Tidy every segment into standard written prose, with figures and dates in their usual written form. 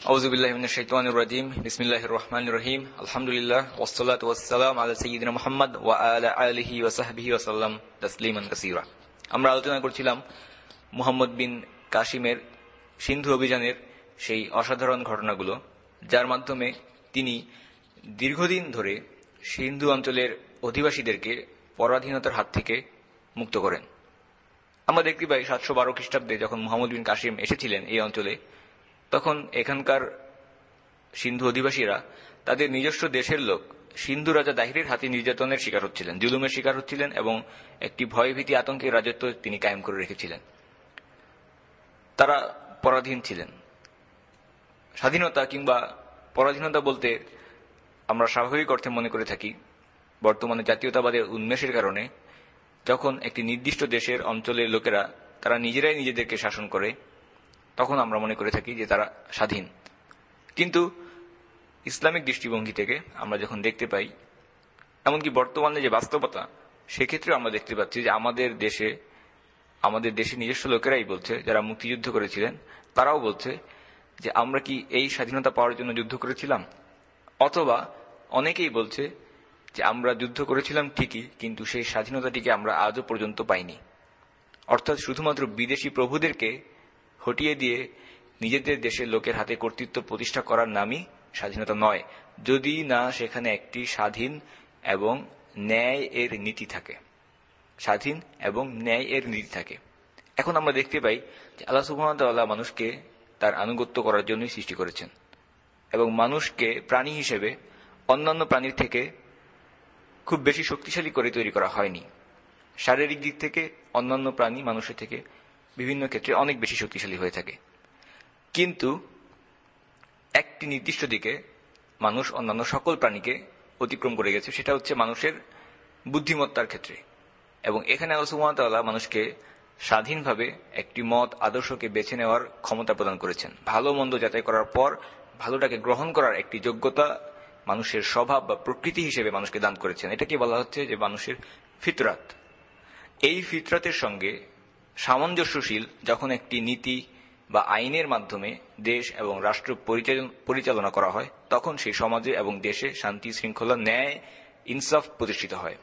আউযু বিল্লাহি মিনাশ শাইতানির রাজীম। বিসমিল্লাহির রহমানির রহিম। আলহামদুলিল্লাহ ওয়াসসালাতু ওয়াসসালামু আলা সাইয়্যিদিনা মুহাম্মদ ওয়া আলা আলিহি ওয়া সাহবিহি ওয়া সাল্লাম তাসলিমান কাসীরা। আমরা আলোচনা করছিলাম মুহাম্মদ বিন কাসিমের সিন্ধু অভিযানের সেই অসাধারণ ঘটনাগুলো, যার মাধ্যমে তিনি দীর্ঘদিন ধরে সিন্ধু অঞ্চলের অধিবাসীদেরকে পরাধীনতার হাত থেকে মুক্ত করেন। আমরা দেখতে পাই 712 খ্রিস্টাব্দে যখন মুহাম্মদ বিন কাসিম এসেছিলেন এই অঞ্চলে, তখন এখানকার সিন্ধু অধিবাসীরা তাদের নিজস্ব দেশের লোক সিন্ধু রাজা দাহিরের হাতে নির্যাতনের শিকার হচ্ছিলেন, জুলুমের শিকার হচ্ছিলেন এবং একটি ভয়ভীতি আতঙ্কের রাজত্ব তিনি কায়েম করে রেখেছিলেন। তারা পরাধীন ছিলেন। স্বাধীনতা কিংবা পরাধীনতা বলতে আমরা স্বাভাবিক অর্থে মনে করে থাকি বর্তমানে জাতীয়তাবাদের উন্মেষের কারণে যখন একটি নির্দিষ্ট দেশের অঞ্চলের লোকেরা তারা নিজেরাই নিজেদেরকে শাসন করে, তখন আমরা মনে করে থাকি যে তারা স্বাধীন। কিন্তু ইসলামিক দৃষ্টিভঙ্গি থেকে আমরা যখন দেখতে পাই, এমনকি বর্তমানে যে বাস্তবতা, সেক্ষেত্রে আমরা দেখতে পাচ্ছি যে আমাদের দেশে নিজস্ব লোকেরাই বলছে, যারা মুক্তিযুদ্ধ করেছিলেন তারাও বলছে যে আমরা কি এই স্বাধীনতা পাওয়ার জন্য যুদ্ধ করেছিলাম, অথবা অনেকেই বলছে যে আমরা যুদ্ধ করেছিলাম ঠিকই, কিন্তু সেই স্বাধীনতাটিকে আমরা আজও পর্যন্ত পাইনি। অর্থাৎ শুধুমাত্র বিদেশি প্রভুদেরকে হটিয়ে দিয়ে নিজেদের দেশের লোকের হাতে কর্তৃত্ব প্রতিষ্ঠা করার নামই স্বাধীনতা নয়, যদি না সেখানে একটি স্বাধীন এবং ন্যায় এর নীতি থাকে। স্বাধীন এবং ন্যায় এর নীতি থাকে। এখন আমরা দেখতে পাই যে আল্লাহ সুবহানাহু ওয়া তাআলা মানুষকে তার আনুগত্য করার জন্যই সৃষ্টি করেছেন এবং মানুষকে প্রাণী হিসেবে অন্যান্য প্রাণীর থেকে খুব বেশি শক্তিশালী করে তৈরি করা হয়নি। শারীরিক দিক থেকে অন্যান্য প্রাণী মানুষের থেকে বিভিন্ন ক্ষেত্রে অনেক বেশি শক্তিশালী হয়ে থাকে, কিন্তু একটি নির্দিষ্ট দিকে মানুষ অন্যান্য সকল প্রাণীকে অতিক্রম করে গেছে, সেটা হচ্ছে মানুষের বুদ্ধিমত্তার ক্ষেত্রে। এবং এখানে আল্লাহ সুবহানাহু ওয়া তাআলা মানুষকে স্বাধীনভাবে একটি মত আদর্শকে বেছে নেওয়ার ক্ষমতা প্রদান করেছেন। ভালো মন্দ যাচাই করার পর ভালোটাকে গ্রহণ করার একটি যোগ্যতা মানুষের স্বভাব বা প্রকৃতি হিসেবে মানুষকে দান করেছেন। এটাকে বলা হচ্ছে যে মানুষের ফিতরাত। এই ফিতরাতের সঙ্গে সামঞ্জস্যশীল যখন একটি নীতি বা আইনের মাধ্যমে দেশ এবং রাষ্ট্র পরিচালনা করা হয়, তখন সেই সমাজে এবং দেশে শান্তি, শৃঙ্খলা, ন্যায়, ইনসাফ প্রতিষ্ঠিত হয়।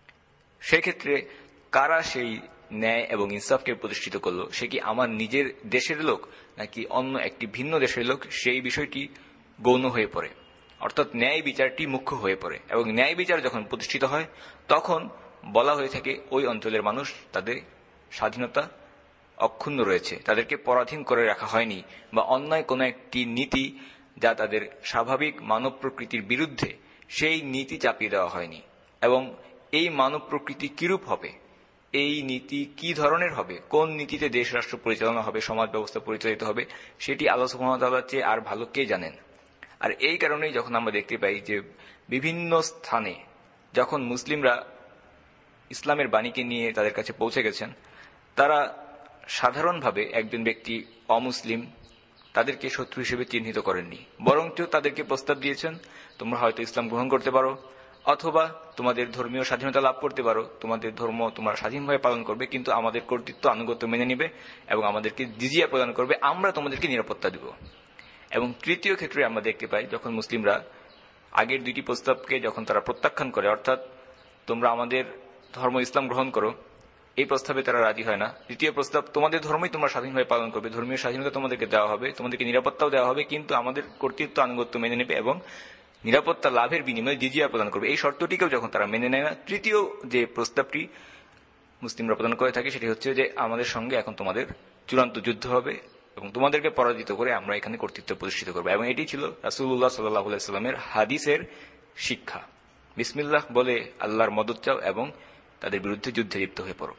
সেক্ষেত্রে কারা সেই ন্যায় এবং ইনসাফকে প্রতিষ্ঠিত করলো, সে কি আমার নিজের দেশের লোক নাকি অন্য একটি ভিন্ন দেশের লোক, সেই বিষয়টি গৌণ হয়ে পড়ে। অর্থাৎ ন্যায় বিচারটি মুখ্য হয়ে পড়ে এবং ন্যায় বিচার যখন প্রতিষ্ঠিত হয় তখন বলা হয়ে থাকে ওই অঞ্চলের মানুষ তাদের স্বাধীনতা অক্ষুণ্ণ রয়েছে, তাদেরকে পরাধীন করে রাখা হয়নি, বা অন্যায় কোনো একটি নীতি যা তাদের স্বাভাবিক মানব প্রকৃতির বিরুদ্ধে, সেই নীতি চাপিয়ে দেওয়া হয়নি। এবং এই মানব প্রকৃতি কিরূপ হবে, এই নীতি কি ধরনের হবে, কোন নীতিতে দেশ রাষ্ট্র পরিচালনা হবে, সমাজ ব্যবস্থা পরিচালিত হবে, সেটি আল্লাহ সুবহানাহু ওয়া তাআলার চেয়ে আর ভালো কে জানেন। আর এই কারণেই যখন আমরা দেখতে পাই যে বিভিন্ন স্থানে যখন মুসলিমরা ইসলামের বাণীকে নিয়ে তাদের কাছে পৌঁছে গেছেন, তারা সাধারণভাবে একজন ব্যক্তি অমুসলিম তাদেরকে শত্রু হিসেবে চিহ্নিত করেননি, বরঞ্চ তাদেরকে প্রস্তাব দিয়েছেন তোমরা হয়তো ইসলাম গ্রহণ করতে পারো, অথবা তোমাদের ধর্মীয় স্বাধীনতা লাভ করতে পারো, তোমাদের ধর্ম তোমরা স্বাধীনভাবে পালন করবে, কিন্তু আমাদের কর্তৃত্ব আনুগত্য মেনে নিবে এবং আমাদেরকে জিজিয়া প্রদান করবে, আমরা তোমাদেরকে নিরাপত্তা দেব। এবং তৃতীয় ক্ষেত্রে আমরা দেখতে পাই যখন মুসলিমরা আগের দুইটি প্রস্তাবকে যখন তারা প্রত্যাখ্যান করে, অর্থাৎ তোমরা আমাদের ধর্ম ইসলাম গ্রহণ করো, এই প্রস্তাবে তারা রাজি হয় না। দ্বিতীয় প্রস্তাব, তোমাদের ধর্মই তোমরা স্বাধীনভাবে পালন করবে, ধর্মীয় স্বাধীনতা তোমাদেরকে দেওয়া হবে, তোমাদেরকে নিরাপত্তাও দেওয়া হবে, কিন্তু আমাদের কর্তৃত্ব আনুগত্য মেনে নেবে এবং নিরাপত্তা লাভের বিনিময়ে জিজিয়া প্রদান করবে। এই শর্তটিকেও যখন তারা মেনে নেয় না, তৃতীয় যে প্রস্তাবটি মুসলিমরা প্রদান করে থাকে সেটি হচ্ছে যে আমাদের সঙ্গে এখন তোমাদের চূড়ান্ত যুদ্ধ হবে এবং তোমাদেরকে পরাজিত করে আমরা এখানে কর্তৃত্ব প্রতিষ্ঠিত করবো। এবং এটি ছিল রাসূলুল্লাহ সাল্লাল্লাহু আলাইহি ওয়াসাল্লামের হাদিসের শিক্ষা, বিসমিল্লাহ বলে আল্লাহর মদদ চাও এবং তাদের বিরুদ্ধে যুদ্ধে লিপ্ত হয়ে পড়ো।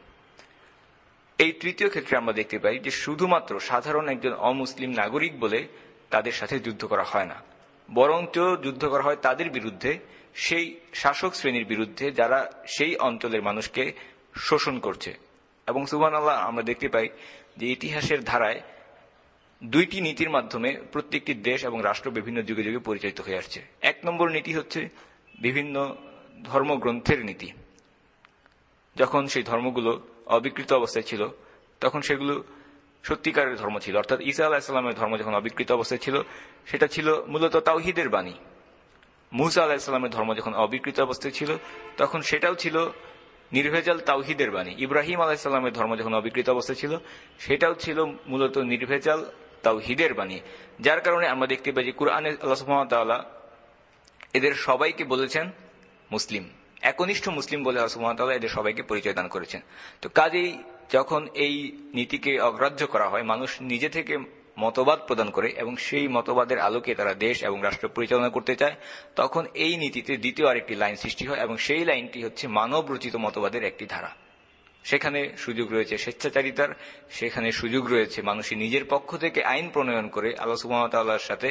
এই তৃতীয় ক্ষেত্রে আমরা দেখতে পাই যে শুধুমাত্র সাধারণ একজন অমুসলিম নাগরিক বলে তাদের সাথে যুদ্ধ করা হয় না, বরঞ্চ যুদ্ধ করা হয় তাদের বিরুদ্ধে, সেই শাসক শ্রেণীর বিরুদ্ধে যারা সেই অঞ্চলের মানুষকে শোষণ করছে। এবং সুবহানাল্লাহ, আমরা দেখতে পাই যে ইতিহাসের ধারায় দুইটি নীতির মাধ্যমে প্রত্যেকটি দেশ এবং রাষ্ট্র বিভিন্ন যুগে যুগে পরিচালিত হয়ে আসছে। এক নম্বর নীতি হচ্ছে বিভিন্ন ধর্মগ্রন্থের নীতি। যখন সেই ধর্মগুলো অবিকৃত অবস্থায় ছিল তখন সেগুলো সত্যিকারের ধর্ম ছিল, অর্থাৎ ঈসা আলাহিসাল্লামের ধর্ম যখন অবিকৃত অবস্থায় ছিল সেটা ছিল মূলত তাওহীদের বাণী। মুসা আলাহিসাল্লামের ধর্ম যখন অবিকৃত অবস্থায় ছিল তখন সেটাও ছিল নির্ভেজাল তাওহীদের বাণী। ইব্রাহিম আলাহিসাল্লামের ধর্ম যখন অবিকৃত অবস্থায় ছিল সেটাও ছিল মূলত নির্ভেজাল তাওহীদের বাণী। যার কারণে আমরা দেখতে পাই যে কুরআনে আল্লাহ সুবহানাহু ওয়া তাআলা এদের সবাইকে বলেছেন মুসলিম, একনিষ্ঠ মুসলিম বলে আল্লাহ সুবহানাহু ওয়া তাআলা এদের সবাইকে পরিচয় দান করেছেন। তো কাজেই যখন এই নীতিকে অগ্রাহ্য করা হয়, মানুষ নিজে থেকে মতবাদ প্রদান করে এবং সেই মতবাদের আলোকে তারা দেশ এবং রাষ্ট্র পরিচালনা করতে চায়, তখন এই নীতিতে দ্বিতীয় আরেকটি লাইন সৃষ্টি হয় এবং সেই লাইনটি হচ্ছে মানব রচিত মতবাদের একটি ধারা। সেখানে সুযোগ রয়েছে স্বেচ্ছাচারিতার, সেখানে সুযোগ রয়েছে মানুষের নিজের পক্ষ থেকে আইন প্রণয়ন করে আল্লাহ সুবহানাহু ওয়া তাআলার সাথে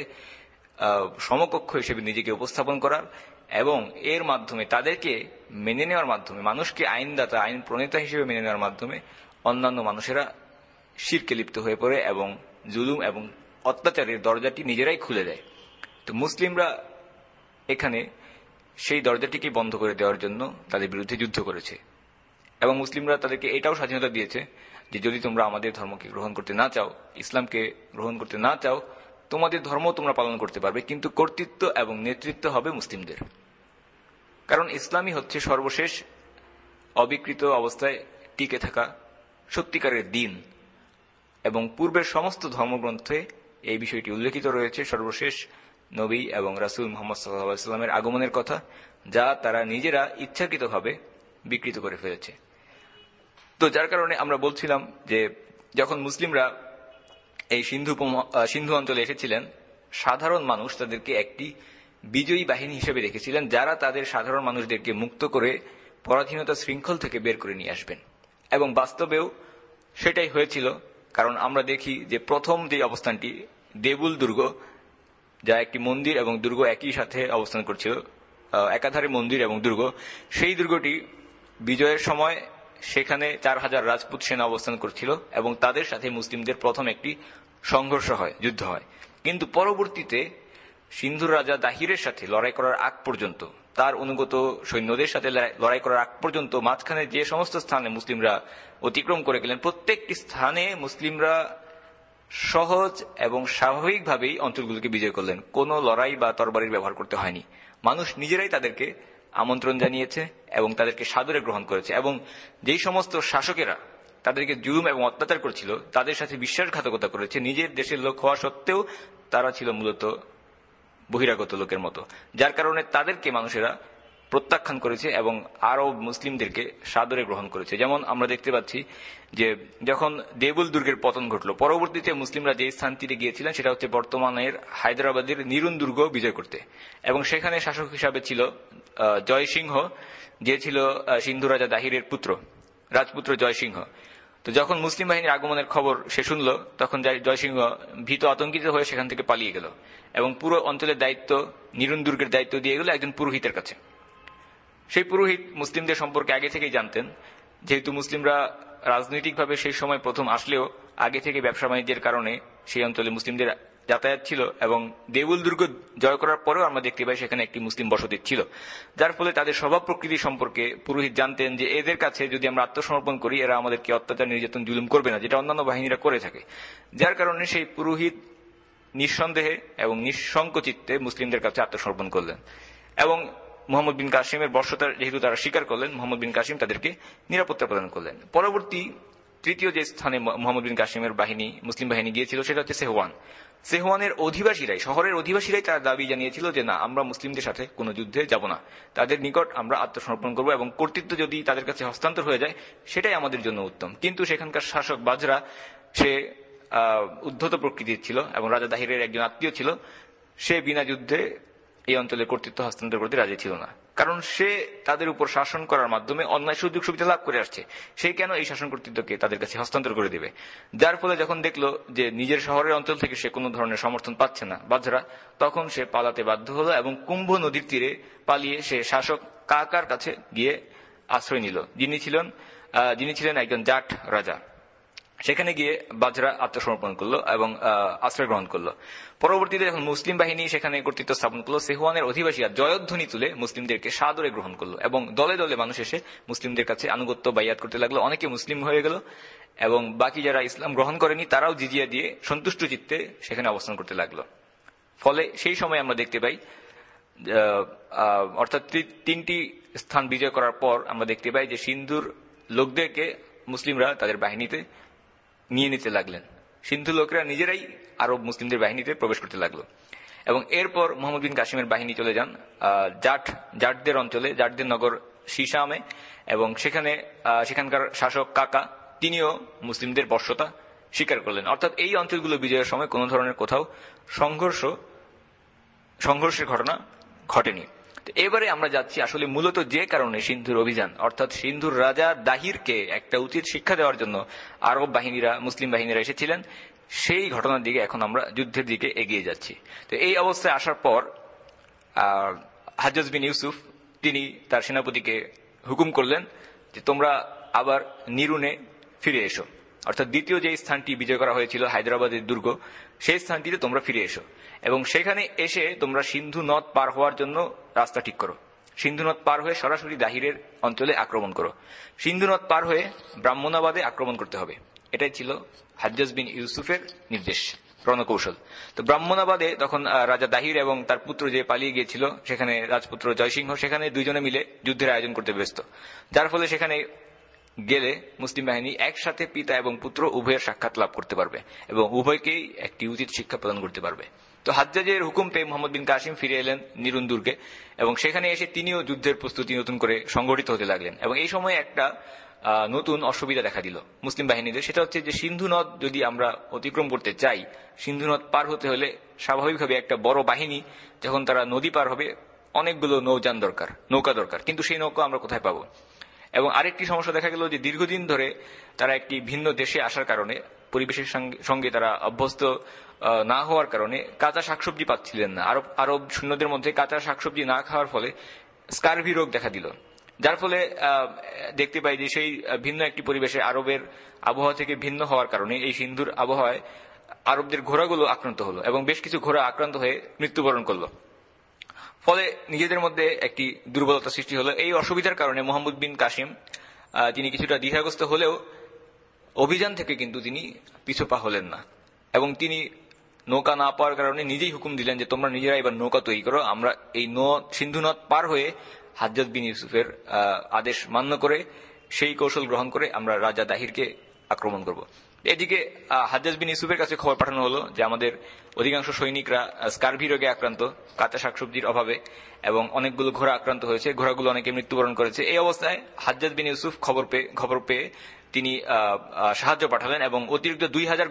সমকক্ষ হিসেবে নিজেকে উপস্থাপন করার এবং এর মাধ্যমে তাদেরকে মেনে নেওয়ার মাধ্যমে, মানুষকে আইনদাতা আইন প্রণেতা হিসেবে মেনে নেওয়ার মাধ্যমে অন্যান্য মানুষেরা শিরকে লিপ্ত হয়ে পড়ে এবং জুলুম এবং অত্যাচারের দরজাটি নিজেরাই খুলে দেয়। তো মুসলিমরা এখানে সেই দরজাটিকে বন্ধ করে দেওয়ার জন্য তাদের বিরুদ্ধে যুদ্ধ করেছে এবং মুসলিমরা তাদেরকে এটাও স্বাধীনতা দিয়েছে যে যদি তোমরা আমাদের ধর্মকে গ্রহণ করতে না চাও, ইসলামকে গ্রহণ করতে না চাও, তোমাদের ধর্ম তোমরা পালন করতে পারবে, কিন্তু কর্তৃত্ব এবং নেতৃত্ব হবে মুসলিমদের। কারণ ইসলামই হচ্ছে সর্বশেষ অবিকৃত অবস্থায় টিকে থাকা সত্যিকারের দিন এবং পূর্বের সমস্ত ধর্মগ্রন্থে এই বিষয়টি উল্লেখিত রয়েছে সর্বশেষ নবী এবং রাসূল মুহাম্মদ সাল্লাল্লাহু আলাইহি ওয়াসাল্লামের আগমনের কথা, যা তারা নিজেরা ইচ্ছাকৃতভাবে বিকৃত করে ফেলেছে। তো যার কারণে আমরা বলছিলাম যে যখন মুসলিমরা এই সিন্ধু অঞ্চলে এসেছিলেন, সাধারণ মানুষ তাদেরকে একটি বিজয়ী বাহিনী হিসেবে দেখেছিলেন, যারা তাদের সাধারণ মানুষদেরকে মুক্ত করে পরাধীনতা শৃঙ্খল থেকে বের করে নিয়ে আসবেন। এবং বাস্তবেও সেটাই হয়েছিল। কারণ আমরা দেখি যে প্রথম যে অবস্থানটি দেবুল দুর্গ, যা একটি মন্দির এবং দুর্গ একই সাথে অবস্থান করছিল, একাধারে মন্দির এবং দুর্গ, সেই দুর্গটি বিজয়ের সময় সেখানে 4000 রাজপুত সেনা অবস্থান করছিল এবং তাদের সাথে মুসলিমদের প্রথম একটি সংঘর্ষ হয়, যুদ্ধ হয়। কিন্তু পরবর্তীতে সিন্ধুর রাজা দাহিরের সাথে লড়াই করার আগ পর্যন্ত, তার অনুগত সৈন্যদের সাথে লড়াই করার আগ পর্যন্ত মাঝখানে যে সমস্ত স্থানে মুসলিমরা অতিক্রম করে গেলেন, প্রত্যেকটি স্থানে মুসলিমরা সহজ এবং স্বাভাবিকভাবেই অঞ্চলগুলোকে বিজয় করলেন। কোনো লড়াই বা তরবারির ব্যবহার করতে হয়নি। মানুষ নিজেরাই তাদেরকে আমন্ত্রণ জানিয়েছে এবং তাদেরকে সাদরে গ্রহণ করেছে। এবং যেই সমস্ত শাসকেরা তাদেরকে জুলুম এবং অত্যাচার করেছিল, তাদের সাথে বিশ্বাসঘাতকতা করেছে, নিজের দেশের লোক হওয়া সত্ত্বেও তারা ছিল মূলত বহিরাগত লোকের মতো, যার কারণে তাদেরকে মানুষেরা প্রত্যাখ্যান করেছে এবং আরব মুসলিমদেরকে সাদরে গ্রহণ করেছে। যেমন আমরা দেখতে পাচ্ছি যে যখন দেবুল দুর্গের পতন ঘটল, পরবর্তীতে মুসলিমরা যে স্থানটিতে গিয়েছিলেন সেটা হচ্ছে বর্তমানের হায়দ্রাবাদের নিরুন দুর্গ বিজয় করতে। এবং সেখানে শাসক হিসাবে ছিল জয়সিংহ, যে ছিল সিন্ধু রাজা দাহিরের পুত্র, রাজপুত্র জয়সিংহ। তো যখন মুসলিম বাহিনীর আগমনের খবর সে শুনল, তখন জয়সিংহ ভীত আতঙ্কিত হয়ে সেখান থেকে পালিয়ে গেল এবং পুরো অঞ্চলের দায়িত্ব, নিরুন দুর্গের দায়িত্ব দিয়ে গেল একজন পুরোহিতের কাছে। সেই পুরোহিত মুসলিমদের সম্পর্কে আগে থেকেই জানতেন, যেহেতু মুসলিমরা রাজনৈতিকভাবে সেই সময় প্রথম আসলেও আগে থেকে ব্যবসা বাণিজ্যের কারণে সেই অঞ্চলে মুসলিমদের যাতায়াত ছিল এবং দেবুল দুর্গ জয় করার পরেও আমরা দেখতে পাই সেখানে একটি মুসলিম বসতি ছিল, যার ফলে তাদের স্বভাব প্রকৃতি সম্পর্কে পুরোহিত জানতেন যে এদের কাছে যদি আমরা আত্মসমর্পণ করি এরা আমাদেরকে অত্যাচার নির্যাতন জুলুম করবে না, যেটা অন্যান্য বাহিনীরা করে থাকে। যার কারণে সেই পুরোহিত নিঃসন্দেহে এবং নিঃসংকোচিত্তে মুসলিমদের কাছে আত্মসমর্পণ করলেন এবং মোহাম্মদ বিন কাসিমের বর্ষতা যেহেতু তারা স্বীকার করলেন, মোহাম্মদ বিন কাসিম তাদেরকে নিরাপত্তা প্রদান করলেন। পরবর্তী তৃতীয় যে স্থানে মোহাম্মদ বিন কাসিমের বাহিনী, মুসলিম বাহিনী গিয়েছিল সেটা হচ্ছে সেহওয়ান। সেহওয়ানের অধিবাসীরাই, শহরের অধিবাসীরাই তার দাবি জানিয়েছিল যে না, আমরা মুসলিমদের সাথে কোনো যুদ্ধে যাব না, তাদের নিকট আমরা আত্মসমর্পণ করব এবং কর্তৃত্ব যদি তাদের কাছে হস্তান্তর হয়ে যায় সেটাই আমাদের জন্য উত্তম। কিন্তু সেখানকার শাসক বাজরা, সে উদ্ধত প্রকৃতির ছিল এবং রাজা দাহিরের একজন আত্মীয় ছিল, সে বিনা যুদ্ধে এই অঞ্চলের কর্তৃত্ব হস্তান্তর করতে রাজি ছিল না। কারণ সে তাদের উপর শাসন করার মাধ্যমে অন্যায় সুযোগ সুবিধা লাভ করে আসছে, সে কেন এই শাসন কর্তৃত্বকে তাদের কাছে হস্তান্তর করে দেবে। যার ফলে যখন দেখলো যে নিজের শহরের অঞ্চল থেকে সে কোনো ধরনের সমর্থন পাচ্ছে না বাজরা, তখন সে পালাতে বাধ্য হলো এবং কুম্ভ নদীর তীরে পালিয়ে সে শাসক কাকার কাছে গিয়ে আশ্রয় নিল, যিনি ছিলেন একজন জাট রাজা। সেখানে গিয়ে বাজরা আত্মসমর্পণ করলো এবং আশ্রয় গ্রহণ করলো। পরবর্তীতে যখন মুসলিম বাহিনী সেখানে কর্তৃত্ব স্থাপন করলো, সেহওয়ানের অধিবাসীরা জয়ধ্বনি তুলে মুসলিমদেরকে সাদরে গ্রহণ করলো এবং দলে দলে মানুষ এসে মুসলিমদের কাছে আনুগত্য বাইয়াত করতে লাগলো। অনেকে মুসলিম হয়ে গেল এবং বাকি যারা ইসলাম গ্রহণ করেনি তারাও জিজিয়া দিয়ে সন্তুষ্ট চিত্তে সেখানে অবস্থান করতে লাগলো। ফলে সেই সময় আমরা দেখতে পাই অর্থাৎ 3টি স্থান বিজয় করার পর আমরা দেখতে পাই যে সিন্ধুর লোকদেরকে মুসলিমরা তাদের বাহিনীতে নিয়ে নিতে লাগলেন। সিন্ধু লোকেরা নিজেরাই আরব মুসলিমদের বাহিনীতে প্রবেশ করতে লাগলো এবং এরপর মোহাম্মদ বিন কাসিমের বাহিনী চলে যান জাটদের অঞ্চলে, জাটদের নগর শিশামে, এবং সেখানকার শাসক কাকা তিনিও মুসলিমদের বর্ষতা স্বীকার করলেন। অর্থাৎ এই অঞ্চলগুলো বিজয়ের সময় কোনো ধরনের কোথাও সংঘর্ষের ঘটনা ঘটেনি। এবারে আমরা যাচ্ছি আসলে মূলত যে কারণে সিন্ধুর অভিযান, অর্থাৎ সিন্ধুর রাজা দাহিরকে একটা উচিত শিক্ষা দেওয়ার জন্য আরব বাহিনীরা, মুসলিম বাহিনীরা এসেছিলেন, সেই ঘটনার দিকে এখন আমরা যুদ্ধের দিকে এগিয়ে যাচ্ছি। তো এই অবস্থায় আসার পর হাজ্জাজ বিন ইউসুফ তিনি তার সেনাপতিকে হুকুম করলেন যে তোমরা আবার নিরুনে ফিরে এসো, অর্থাৎ দ্বিতীয় যে স্থানটি বিজয় করা হয়েছিল হায়দ্রাবাদের দুর্গ, সেই স্থানটিতে তোমরা ফিরে এসো এবং সেখানে এসে তোমরা সিন্ধু নদ পার হওয়ার জন্য রাস্তা ঠিক করো। সিন্ধু নদ পার হয়ে সরাসরি দাহিরের অঞ্চলে আক্রমণ করো। সিন্ধু নদ পার হয়ে ব্রাহ্মণাবাদে আক্রমণ করতে হবে। এটাই ছিল হাজ্জাজ বিন ইউসুফের নির্দেশ, রণকৌশল। তো ব্রাহ্মণাবাদে তখন রাজা দাহির এবং তার পুত্র যে পালিয়ে গিয়েছিল, সেখানে রাজপুত্র জয়সিংহ, সেখানে দুইজনে মিলে যুদ্ধের আয়োজন করতে ব্যস্ত, যার ফলে সেখানে গেলে মুসলিম বাহিনী একসাথে পিতা এবং পুত্র উভয়ের সাক্ষাৎ লাভ করতে পারবে এবং উভয়কেই একটি উচিত শিক্ষা প্রদান করতে পারবে। তো হাজ্জাজের হুকুম পেয়ে মোহাম্মদ বিন কাসিম ফিরে এলেন নিরুন দুর্গে এবং সেখানে এসে তিনিও যুদ্ধের প্রস্তুতি নতুন করে সংগঠিত হতে লাগলেন। এবং এই সময় একটা নতুন অসুবিধা দেখা দিল মুসলিম বাহিনীদের, সেটা হচ্ছে যে সিন্ধু নদ যদি আমরা অতিক্রম করতে চাই, সিন্ধু নদ পার হতে হলে স্বাভাবিকভাবে একটা বড় বাহিনী, যখন তারা নদী পার হবে, অনেকগুলো নৌকা দরকার, কিন্তু সেই নৌকা আমরা কোথায় পাবো? এবং আরেকটি সমস্যা দেখা গেল যে দীর্ঘদিন ধরে তারা একটি ভিন্ন দেশে আসার কারণে, পরিবেশের সঙ্গে তারা অভ্যস্ত না হওয়ার কারণে কাঁচা শাকসবজি পাচ্ছিলেন না। আরব সৈন্যদের মধ্যে কাঁচা শাকসবজি না খাওয়ার ফলে স্কারভি রোগ দেখা দিল, যার ফলে দেখতে পাই যে সেই ভিন্ন একটি পরিবেশে আরবের আবহাওয়া থেকে ভিন্ন হওয়ার কারণে এই সিন্ধুর আবহাওয়ায় আরবদের ঘোড়াগুলো আক্রান্ত হলো এবং বেশ কিছু ঘোড়া আক্রান্ত হয়ে মৃত্যুবরণ করলো। ফলে নিজেদের মধ্যে একটি দুর্বলতা সৃষ্টি হলো। এই অসুবিধার কারণে মোহাম্মদ বিন কাসিম তিনি কিছুটা দ্বিধাগ্রস্ত হলেও অভিযান থেকে কিন্তু তিনি পিছুপা হলেন না এবং তিনি নৌকা না পাওয়ার কারণে নিজেই হুকুম দিলেন যে তোমরা নিজেরা এবার নৌকা তৈরি করো, আমরা এই সিন্ধু নদ পার হয়ে হাজ্জাজ বিন ইউসুফের আদেশ মান্য করে সেই কৌশল গ্রহণ করে আমরা রাজা দাহিরকে আক্রমণ করব। এদিকে হাজ্জাজ বিন ইউসুফের কাছে খবর পাঠানো হলো যে আমাদের অধিকাংশ সৈনিকরা স্কারভি রোগে আক্রান্ত, কাঁচা শাকসবজির অভাবে, এবং অনেকগুলো ঘোড়া আক্রান্ত হয়েছে, ঘোড়াগুলো অনেকে মৃত্যুবরণ করেছে। এই অবস্থায় হাজ্জাজ বিন ইউসুফ খবর পেয়ে তিনি সাহায্য পাঠালেন এবং অতিরিক্ত 2000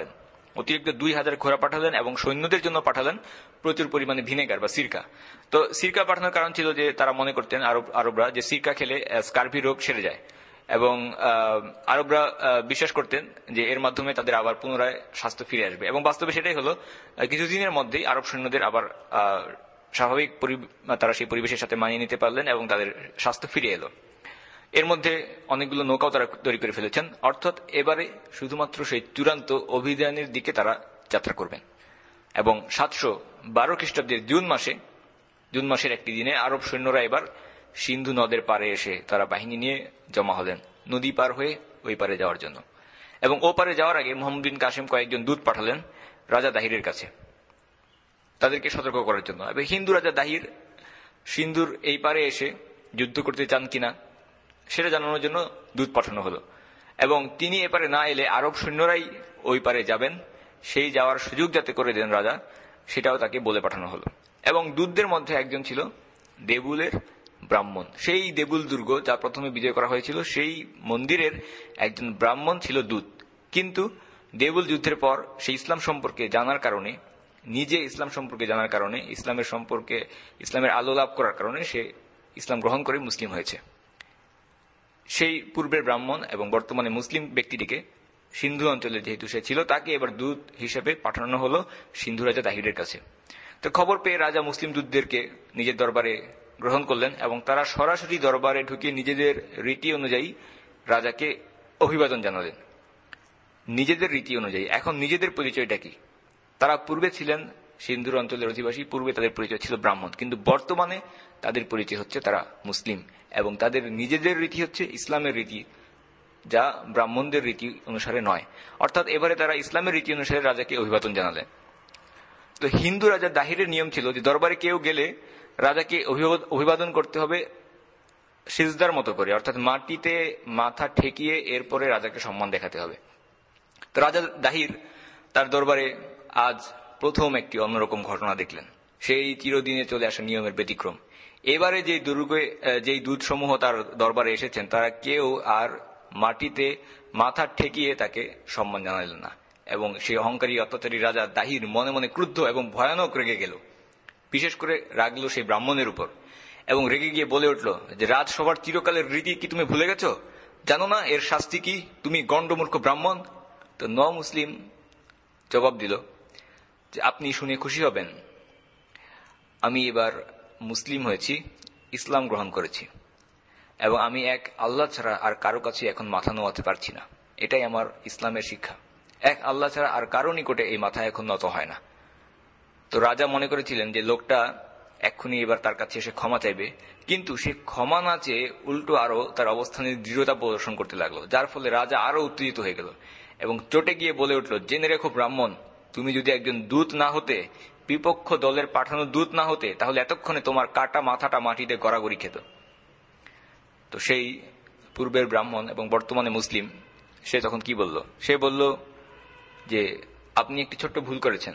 ঘোড়া পাঠালেন এবং সৈন্যদের জন্য পাঠালেন প্রচুর পরিমাণে ভিনেগার বা সিরকা। তো সিরকা পাঠানোর কারণ ছিল যে তারা মনে করতেন আরবরা যে সিরকা খেলে স্কারভি রোগ সেরে যায় এবং আরবরা বিশ্বাস করতেন যে এর মাধ্যমে তাদের আবার পুনরায় স্বাস্থ্য ফিরে আসবে। এবং বাস্তবে সেটাই হলো, কিছুদিনের মধ্যেই আরব সৈন্যদের আবার স্বাভাবিক তারা সেই পরিবেশের সাথে মানিয়ে নিতে পারলেন এবং তাদের স্বাস্থ্য ফিরে এলো। এর মধ্যে অনেকগুলো নৌকাও তারা তৈরি করে ফেলেছেন, অর্থাৎ এবারে শুধুমাত্র সেই চূড়ান্ত অভিযানের দিকে তারা যাত্রা করবেন। এবং 712 খ্রিস্টাব্দের জুন মাসের একটি দিনে আরব সৈন্যরা এবার সিন্ধু নদের পারে এসে তারা বাহিনী নিয়ে জমা হলেন নদী পার হয়ে ওই পারে যাওয়ার জন্য। এবং ও পারে যাওয়ার আগে মোহাম্মদ বিন কাসিম কয়েকজন দূত পাঠালেন রাজা দাহিরের কাছে তাদেরকে সতর্ক করার জন্য। এবং হিন্দু রাজা দাহির সিন্ধুর এই পারে এসে যুদ্ধ করতে চান কিনা সেটা জানানোর জন্য দূত পাঠানো হলো এবং তিনি এপারে না এলে আরব সৈন্যরাই ওই পারে যাবেন, সেই যাওয়ার সুযোগ যাতে করে দেন রাজা, সেটাও তাকে বলে পাঠানো হলো। এবং দূতদের মধ্যে একজন ছিল দেবুলের ব্রাহ্মণ। সেই দেবুল দুর্গ যা প্রথমে বিজয় করা হয়েছিল, সেই মন্দিরের একজন ব্রাহ্মণ ছিল দূত। কিন্তু দেবুল যুদ্ধের পর সে ইসলাম সম্পর্কে জানার কারণে, ইসলামের আলো লাভ করার কারণে সে ইসলাম গ্রহণ করে মুসলিম হয়েছে। সেই পূর্বের ব্রাহ্মণ এবং বর্তমানে মুসলিম ব্যক্তিটিকে সিন্ধু অঞ্চলে যেহেতু সে ছিল, তাকে এবার দূত হিসেবে পাঠানো হলো সিন্ধু রাজা দাহিরের কাছে। তো খবর পেয়ে রাজা মুসলিম দূতদেরকে নিজের দরবারে গ্রহণ করলেন এবং তারা সরাসরি দরবারে ঢুকে নিজেদের রীতি অনুযায়ী রাজাকে অভিবাদন জানালেন। নিজেদের রীতি অনুযায়ী এখন নিজেদের পরিচয়টা কি? তারা পূর্বে ছিলেন সিন্ধুর অঞ্চলের অধিবাসী, পূর্বে তাদের পরিচয় ছিল ব্রাহ্মণ, কিন্তু বর্তমানে তাদের পরিচয় হচ্ছে তারা মুসলিম এবং তাদের নিজেদের রীতি হচ্ছে ইসলামের রীতি, যা ব্রাহ্মণদের রীতি অনুসারে নয়। অর্থাৎ এবারে তারা ইসলামের রীতি অনুসারে রাজাকে অভিবাদন জানালেন। তো হিন্দু রাজা দাহিরের নিয়ম ছিল যে দরবারে কেউ গেলে রাজাকে অভিবাদন করতে হবে সিজদার মতো করে, অর্থাৎ মাটিতে মাথা ঠেকিয়ে এরপরে রাজাকে সম্মান দেখাতে হবে। তো রাজা দাহির তার দরবারে আজ প্রথম একটি অন্যরকম ঘটনা দেখলেন, সেই চিরদিনে চলে আসা নিয়মের ব্যতিক্রম। এবারে যেই দূতসমূহ তার দরবারে এসেছেন তারা কেউ আর মাটিতে মাথা ঠেকিয়ে তাকে সম্মান জানালেন না, এবং সেই অহংকারী অত্যাচারী রাজা দাহির মনে মনে ক্রুদ্ধ এবং ভয়ানক রেগে গেল। বিশেষ করে রাগল সেই ব্রাহ্মণের উপর, এবং রেগে গিয়ে বলে উঠল যে রাজসভার চিরকালের রীতি কি তুমি ভুলে গেছো? জানো না এর শাস্তি কি? তুমি গণ্ডমূর্খ ব্রাহ্মণ। তো মুসলিম জবাব দিল যে আপনি শুনে খুশি হবেন, আমি এবার মুসলিম হয়েছি, ইসলাম গ্রহণ করেছি, এবং আমি এক আল্লাহ ছাড়া আর কারো কাছে এখন মাথা নোয়াতে পারছি না। এটাই আমার ইসলামের শিক্ষা। এক আল্লাহ ছাড়া আর কারো নিকটে এই মাথা এখন নত হয় না। তো রাজা মনে করেছিলেন যে লোকটা এক্ষুনি এবার তার কাছে এসে ক্ষমা চাইবে, কিন্তু সে ক্ষমা না চেয়ে উল্টো আরো তার অবস্থানের দৃঢ়তা প্রদর্শন করতে লাগলো, যার ফলে রাজা আরো উত্তেজিত হয়ে গেল এবং চটে গিয়ে বলে উঠল, জেনে রেখো ব্রাহ্মণ, তুমি যদি একজন দূত না হতে, বিপক্ষ দলের পাঠানো দূত না হতে, তাহলে এতক্ষণে তোমার কাটা মাথাটা মাটিতে গড়াগড়ি খেত। তো সেই পূর্বের ব্রাহ্মণ এবং বর্তমানে মুসলিম সে তখন কি বলল? সে বলল যে আপনি একটি ছোট্ট ভুল করেছেন।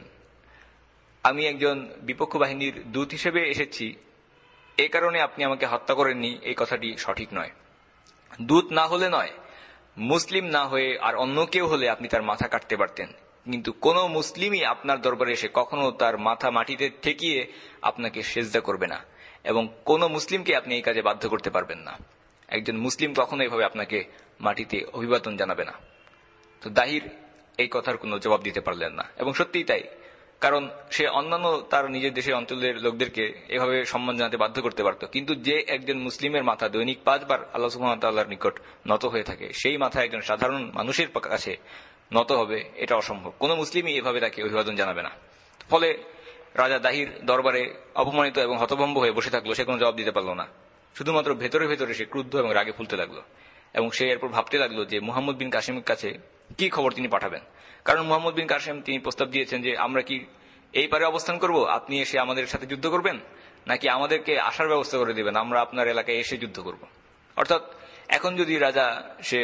আমি একজন বিপক্ষ বাহিনীর দূত হিসেবে এসেছি, এ কারণে আপনি আমাকে হত্যা করেননি, এই কথাটি সঠিক নয়। দূত না হলে নয়, মুসলিম না হয়ে আর অন্য কেউ হলে আপনি তার মাথা কাটতে পারতেন, কিন্তু কোন মুসলিমই আপনার দরবারে এসে কখনো তার মাথা মাটিতে ঠেকিয়ে আপনাকে সেজদা করবে না, এবং কোন মুসলিমকে আপনি এই কাজে বাধ্য করতে পারবেন না। একজন মুসলিম কখনো এভাবে আপনাকে মাটিতে অভিবাদন জানাবে না। তো দাহির এই কথার কোনো জবাব দিতে পারলেন না, এবং সত্যিই তাই, কারণ সে অন্যান্য তার নিজের দেশের অঞ্চলের লোকদেরকে এভাবে সম্মান জানাতে বাধ্য করতে পারত, কিন্তু যে একজন মুসলিমের মাথা দৈনিক 5 বার আল্লাহ সুবহানাহু ওয়া তাআলার নিকট নত হয়ে থাকে, সেই মাথা একজন সাধারণ মানুষের কাছে নত হবে, এটা অসম্ভব। কোন মুসলিমই এভাবে তাকে অভিবাদন জানাবে না। ফলে রাজা দাহির দরবারে অপমানিত এবং হতভম্ব হয়ে বসে থাকলো, সে কোনো জবাব দিতে পারল না। শুধুমাত্র ভেতরে ভেতরে সে ক্রুদ্ধ এবং রাগে ফুলতে লাগলো, এবং সে এরপর ভাবতে লাগলো যে মুহাম্মদ বিন কাসিমের কাছে কি খবর তিনি পাঠাবেন। কারণ মুহাম্মদ বিন কাসিম তিনি প্রস্তাব দিয়েছেন যে আমরা কি এই পারে অবস্থান করব, আপনি এসে আমাদের সাথে যুদ্ধ করবেন, নাকি আমাদেরকে আসার ব্যবস্থা করে দিবেন, আমরা আপনার এলাকায় এসে যুদ্ধ করব। অর্থাৎ এখন যদি রাজা সে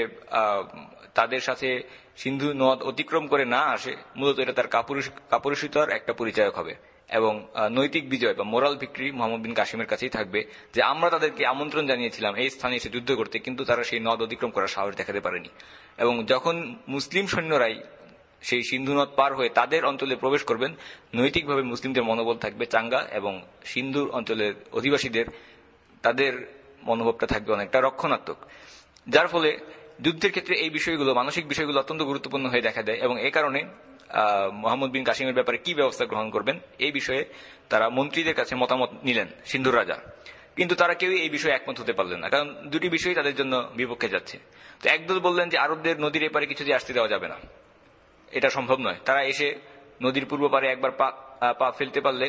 তাদের সাথে সিন্ধু নদ অতিক্রম করে না আসে, মূলত এটা তার কাপুরুষিতার একটা পরিচায়ক হবে, এবং নৈতিক বিজয় বা মোরাল ভিক্টরি মুহাম্মদ বিন কাসিমের কাছেই থাকবে যে আমরা তাদেরকে আমন্ত্রণ জানিয়েছিলাম এই স্থানে এসে যুদ্ধ করতে, কিন্তু তারা সেই নদ অতিক্রম করার সাহস দেখাতে পারেনি। এবং যখন মুসলিম সৈন্যরাই সেই সিন্ধু নদ পার হয়ে তাদের অঞ্চলে প্রবেশ করবেন, নৈতিকভাবে মুসলিমদের মনোবল থাকবে চাঙ্গা, এবং সিন্ধু অঞ্চলের অধিবাসীদের তাদের মনোভাবটা থাকবে অনেকটা রক্ষণাত্মক, যার ফলে যুদ্ধের ক্ষেত্রে এই বিষয়গুলো, মানসিক বিষয়গুলো অত্যন্ত গুরুত্বপূর্ণ হয়ে দেখা দেয়। এবং এই কারণে মুহাম্মদ বিন কাসিমের ব্যাপারে কি ব্যবস্থা গ্রহণ করবেন এই বিষয়ে তারা মন্ত্রীদের কাছে মতামত নিলেন সিন্ধুর রাজা, কিন্তু তারা কেউই এই বিষয়ে একমত হতে পারলেন না, কারণ দুটি বিষয় তাদের জন্য বিপক্ষে যাচ্ছে। তো একদল বললেন যে আরবদের নদীর এপারে কিছু দিয়ে আসতে দেওয়া যাবে না, এটা সম্ভব নয়। তারা এসে নদীর পূর্ব পারে একবার পা ফেলতে পারলে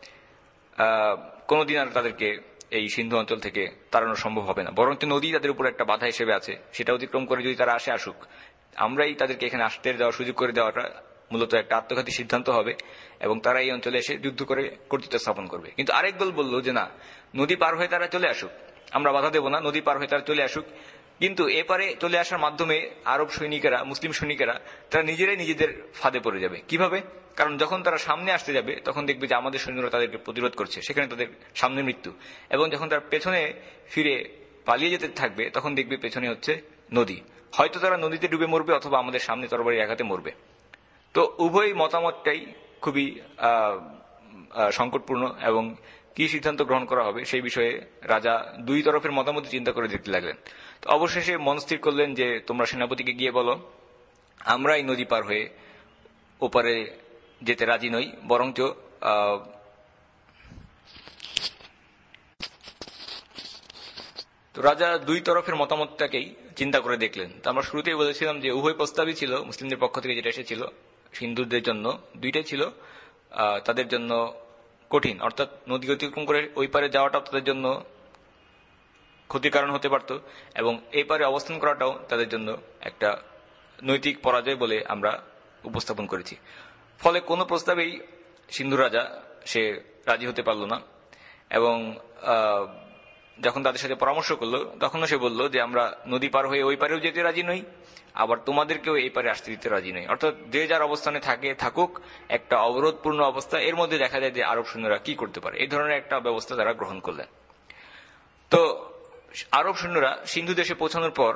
কোনদিন আর তাদেরকে এই সিন্ধু অঞ্চল থেকে তাড়ানো সম্ভব হবে না, বরঞ্চ নদী তাদের উপর একটা বাধা হিসেবে আছে, সেটা অতিক্রম করে যদি তারা আসুক, আমরাই তাদেরকে এখানে আসতে দেওয়ার সুযোগ করে দেওয়াটা মূলত একটা আত্মঘাতী সিদ্ধান্ত হবে, এবং তারা এই অঞ্চলে এসে যুদ্ধ করে কর্তৃত্ব স্থাপন করবে। কিন্তু আরেক দল বলল যে না, নদী পার হয়ে তারা চলে আসুক, আমরা বাধা দেব না, নদী পার হয়ে তারা চলে আসুক, কিন্তু এপারে চলে আসার মাধ্যমে আরব সৈনিকেরা, মুসলিম সৈনিকেরা তারা নিজেরাই নিজেদের ফাঁদে পড়ে যাবে। কিভাবে? কারণ যখন তারা সামনে আসতে যাবে তখন দেখবে যে আমাদের সৈন্যরা তাদেরকে প্রতিরোধ করছে, সেখানে তাদের সামনে মৃত্যু, এবং যখন তারা পেছনে ফিরে পালিয়ে যেতে থাকবে তখন দেখবে পেছনে হচ্ছে নদী, হয়তো তারা নদীতে ডুবে মরবে অথবা আমাদের সামনে তরবারি আঘাতে মরবে। তো উভয় মতামতটাই খুবই সংকটপূর্ণ, এবং কি সিদ্ধান্ত গ্রহণ করা হবে সেই বিষয়ে রাজা দুই তরফের মতামত চিন্তা করে দেখতে লাগলেন। তো অবশেষে মনস্থির করলেন যে তোমরা সেনাপতিকে গিয়ে বলো আমরা এই নদী পার হয়ে ওপারে যেতে রাজি নই, বরঞ্চ তো রাজা দুই তরফের মতামতটাকেই চিন্তা করে দেখলেন। তো আমরা শুরুতেই বলেছিলাম যে উভয় প্রস্তাবই ছিল মুসলিমদের পক্ষ থেকে, যেটা এসেছিল হিন্দুদের জন্য দুইটাই ছিল তাদের জন্য কঠিন, অর্থাৎ নদী অতিক্রম করে ওই পারে যাওয়াটা তাদের জন্য ক্ষতির কারণ হতে পারত, এবং এই পারে অবস্থান করাটাও তাদের জন্য একটা নৈতিক পরাজয় বলে আমরা উপস্থাপন করেছি। ফলে কোনো প্রস্তাবেই সিন্ধু রাজা সে রাজি হতে পারল না, এবং যখন তাদের সাথে পরামর্শ করলো তখনও সে বলল যে আমরা নদী পার হয়ে ওই পারেও যেতে রাজি নই, আবার তোমাদেরকেও এই পারে আসতে দিতে রাজি নই। অর্থাৎ যে যার অবস্থানে থাকুক, একটা অবরোধপূর্ণ অবস্থা। এর মধ্যে দেখা যায় যে আরব সৈন্যরা কি করতে পারে, এই ধরনের একটা ব্যবস্থা তারা গ্রহণ করলেন। তো আরব সৈন্যরা সিন্ধু দেশে পৌঁছানোর পর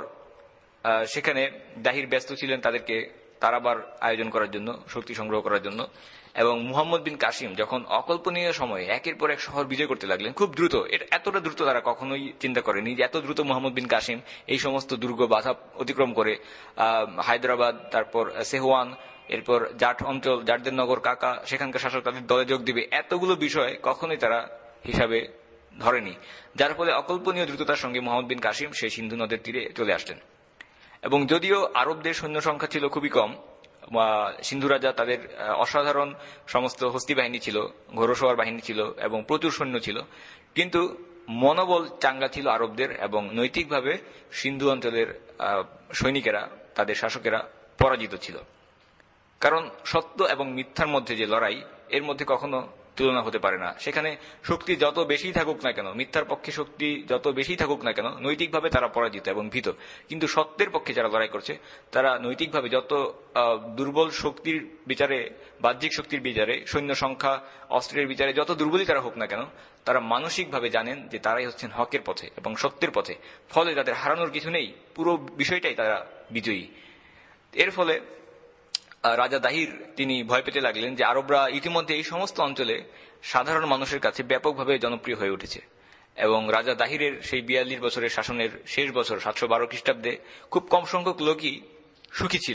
সেখানে দাহির ব্যস্ত ছিলেন তাদেরকে তারাবার আয়োজন করার জন্য, শক্তি সংগ্রহ করার জন্য। এবং মুহাম্মদ বিন কাসিম যখন অকল্পনীয় সময়ে একের পর এক শহর বিজয় করতে লাগলেন, খুব দ্রুত, এতটা দ্রুত তারা কখনোই চিন্তা করেনি যে এত দ্রুত মুহাম্মদ বিন কাসিম এই সমস্ত দুর্গ বাধা অতিক্রম করে হায়দ্রাবাদ, তারপর সেহওয়ান, এরপর জাট অঞ্চল, জাটদের নগর কাকা, সেখানকার শাসক তাদের দলে যোগ দিবে, এতগুলো বিষয় কখনোই তারা হিসাবে ধরেনি। যার ফলে অকল্পনীয় দ্রুততার সঙ্গে মুহাম্মদ বিন কাসিম সেই সিন্ধু নদের তীরে চলে আসলেন। এবং যদিও আরবদের সৈন্য সংখ্যা ছিল খুবই কম, সিন্ধু রাজা তাদের অসাধারণ সমস্ত হস্তি বাহিনী ছিল, ঘোড়সওয়ার বাহিনী ছিল এবং প্রচুর সৈন্য ছিল, কিন্তু মনোবল চাঙ্গা ছিল আরবদের, এবং নৈতিকভাবে সিন্ধু অঞ্চলের সৈনিকেরা, তাদের শাসকেরা পরাজিত ছিল। কারণ সত্য এবং মিথ্যার মধ্যে যে লড়াই, এর মধ্যে কখনো তুলনা হতে পারে না। সেখানে শক্তি যত বেশি থাকুক না কেন, মিথ্যার পক্ষে শক্তি যত বেশি থাকুক না কেন, নৈতিকভাবে তারা পরাজিত এবং ভীত। কিন্তু সত্যের পক্ষে যারা লড়াই করছে, তারা নৈতিকভাবে যত দুর্বল শক্তির বিচারে, বাহ্যিক শক্তির বিচারে, সৈন্য সংখ্যা, অস্ত্রের বিচারে যত দুর্বলই তারা হোক না কেন, তারা মানসিকভাবে জানেন যে তারাই হচ্ছেন হকের পথে এবং সত্যের পথে। ফলে তাদের হারানোর কিছু নেই, পুরো বিষয়টাই তারা বিজয়ী। এর ফলে রাজা দাহির তিনি ভয় পেতে লাগলেন যে আরবরা ইতিমধ্যে এই সমস্ত অঞ্চলে সাধারণ মানুষের কাছে ব্যাপকভাবে জনপ্রিয় হয়ে উঠেছে, এবং রাজা দাহিরের সেই 42 বছরের শাসনের শেষ বছর 712 খ্রিস্টাব্দে খুব কম সংখ্যক লোকই সুখী ছিল।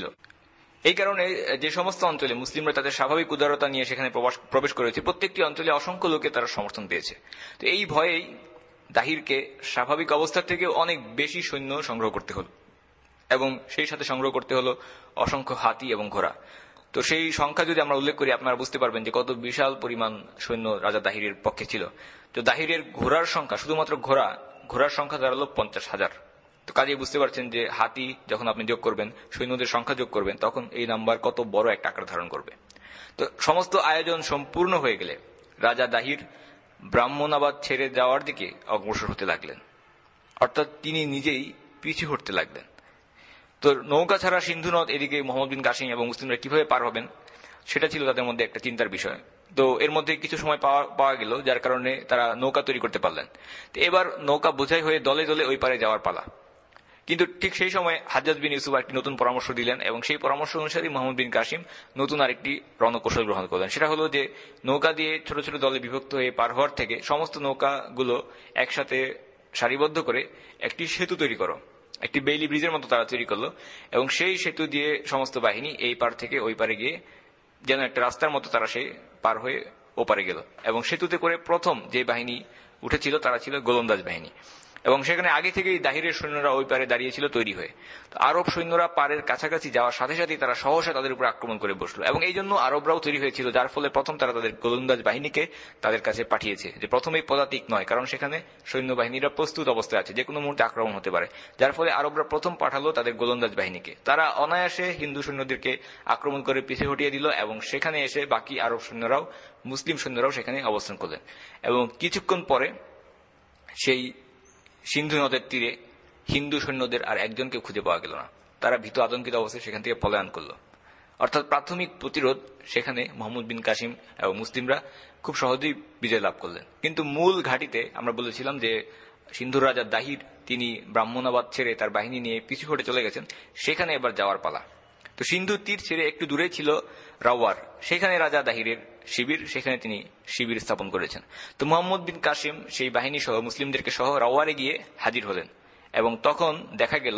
এই কারণে যে সমস্ত অঞ্চলে মুসলিমরা তাদের স্বাভাবিক উদারতা নিয়ে সেখানে প্রবেশ করেছে, প্রত্যেকটি অঞ্চলে অসংখ্য লোকে তারা সমর্থন পেয়েছে। তো এই ভয়েই দাহিরকে স্বাভাবিক অবস্থার থেকে অনেক বেশি সৈন্য সংগ্রহ করতে হল, এবং সেই সাথে সংগ্রহ করতে হলো অসংখ্য হাতি এবং ঘোড়া। তো সেই সংখ্যা যদি আমরা উল্লেখ করি, আপনারা বুঝতে পারবেন যে কত বিশাল পরিমাণ সৈন্য রাজা দাহিরের পক্ষে ছিল। তো দাহিরের ঘোড়ার সংখ্যা, শুধুমাত্র ঘোড়ার সংখ্যা দাঁড়ালো 50,000। তো কাজেই বুঝতে পারছেন যে হাতি যখন আপনি যোগ করবেন, সৈন্যদের সংখ্যা যোগ করবেন, তখন এই নাম্বার কত বড় একটা আকার ধারণ করবে। তো সমস্ত আয়োজন সম্পূর্ণ হয়ে গেলে রাজা দাহির ব্রাহ্মণাবাদ ছেড়ে যাওয়ার দিকে অগ্রসর হতে লাগলেন, অর্থাৎ তিনি নিজেই পিছু হটতে লাগলেন। তো নৌকা ছাড়া সিন্ধু নদ এদিকে মুহাম্মদ বিন কাসিম এবং মুসলিমরা কিভাবে পার হবেন, সেটা ছিল তাদের মধ্যে একটা চিন্তার বিষয়। তো এর মধ্যে কিছু সময় পাওয়া গেল, যার কারণে তারা নৌকা তৈরি করতে পারলেন। তো এবার নৌকা বোঝাই হয়ে দলে দলে ওই পারে যাওয়ার পালা। কিন্তু ঠিক সেই সময় হাজ্জাজ বিন ইউসুফ একটি নতুন পরামর্শ দিলেন, এবং সেই পরামর্শ অনুসারে মুহাম্মদ বিন কাসিম নতুন আরেকটি রণকৌশল গ্রহণ করলেন। সেটা হলো যে নৌকা দিয়ে ছোট ছোট দলে বিভক্ত হয়ে পার হওয়ার থেকে সমস্ত নৌকাগুলো একসাথে সারিবদ্ধ করে একটি সেতু তৈরি করো, একটি বেইলি ব্রিজের মতো তারা তৈরি করলো, এবং সেই সেতু দিয়ে সমস্ত বাহিনী এই পার থেকে ওই পারে গিয়ে যেন একটা রাস্তার মতো তারা সেই পার হয়ে ওপারে গেল। এবং সেতুতে করে প্রথম যে বাহিনী উঠেছিল তারা ছিল গোলন্দাজ বাহিনী, এবং সেখানে আগে থেকেই দাহিরের সৈন্যরা ওই পারে দাঁড়িয়েছিল তৈরি হয়ে। তো আরব সৈন্যরা পারের কাছাকাছি যাওয়ার সাথে সাথেই তারা সহসা তাদের উপর আক্রমণ করে বসলো, এবং এই জন্য আরবরাও তৈরি হয়েছিল, যার ফলে প্রথম তারা তাদের গোলন্দাজ বাহিনীকে তাদের কাছে পাঠিয়েছে, যে প্রথমেই পদাতিক নয়, কারণ সেখানে সৈন্যবাহিনীরা প্রস্তুত অবস্থায় আছে, যে কোনো মুহূর্তে আক্রমণ হতে পারে। যার ফলে আরবরা প্রথম পাঠালো তাদের গোলন্দাজ বাহিনীকে। তারা অনায়াসে হিন্দু সৈন্যদেরকে আক্রমণ করে পিছিয়ে হটিয়ে দিল, এবং সেখানে এসে বাকি আরব সৈন্যরাও, মুসলিম সৈন্যরাও সেখানে অবস্থান করলেন। এবং কিছুক্ষণ পরে সেই সিন্ধু নদের তীরে হিন্দু সৈন্যদের আর একজনকে খুঁজে পাওয়া গেল না। তারা ভীত আতঙ্কিত অবস্থায় সেখান থেকে পলায়ন করল। অর্থাৎ প্রাথমিক প্রতিরোধ সেখানে মুহাম্মদ বিন কাসিম এবং মুসলিমরা খুব সহজেই বিজয় লাভ করলেন। কিন্তু মূল ঘাঁটিতে আমরা বলেছিলাম যে সিন্ধুর রাজা দাহির তিনি ব্রাহ্মণাবাদ ছেড়ে তার বাহিনী নিয়ে পিছু হটে চলে গেছেন, সেখানে এবার যাওয়ার পালা। তো সিন্ধু তীর ছেড়ে একটু দূরে ছিল রাওয়ার, সেখানে রাজা দাহিরের শিবির, সেখানে তিনি শিবির স্থাপন করেছেন। তো মুহাম্মদ বিন কাসিম সেই বাহিনী সহ মুসলিমদেরকে সহ রাওয়ারে গিয়ে হাজির হলেন, এবং তখন দেখা গেল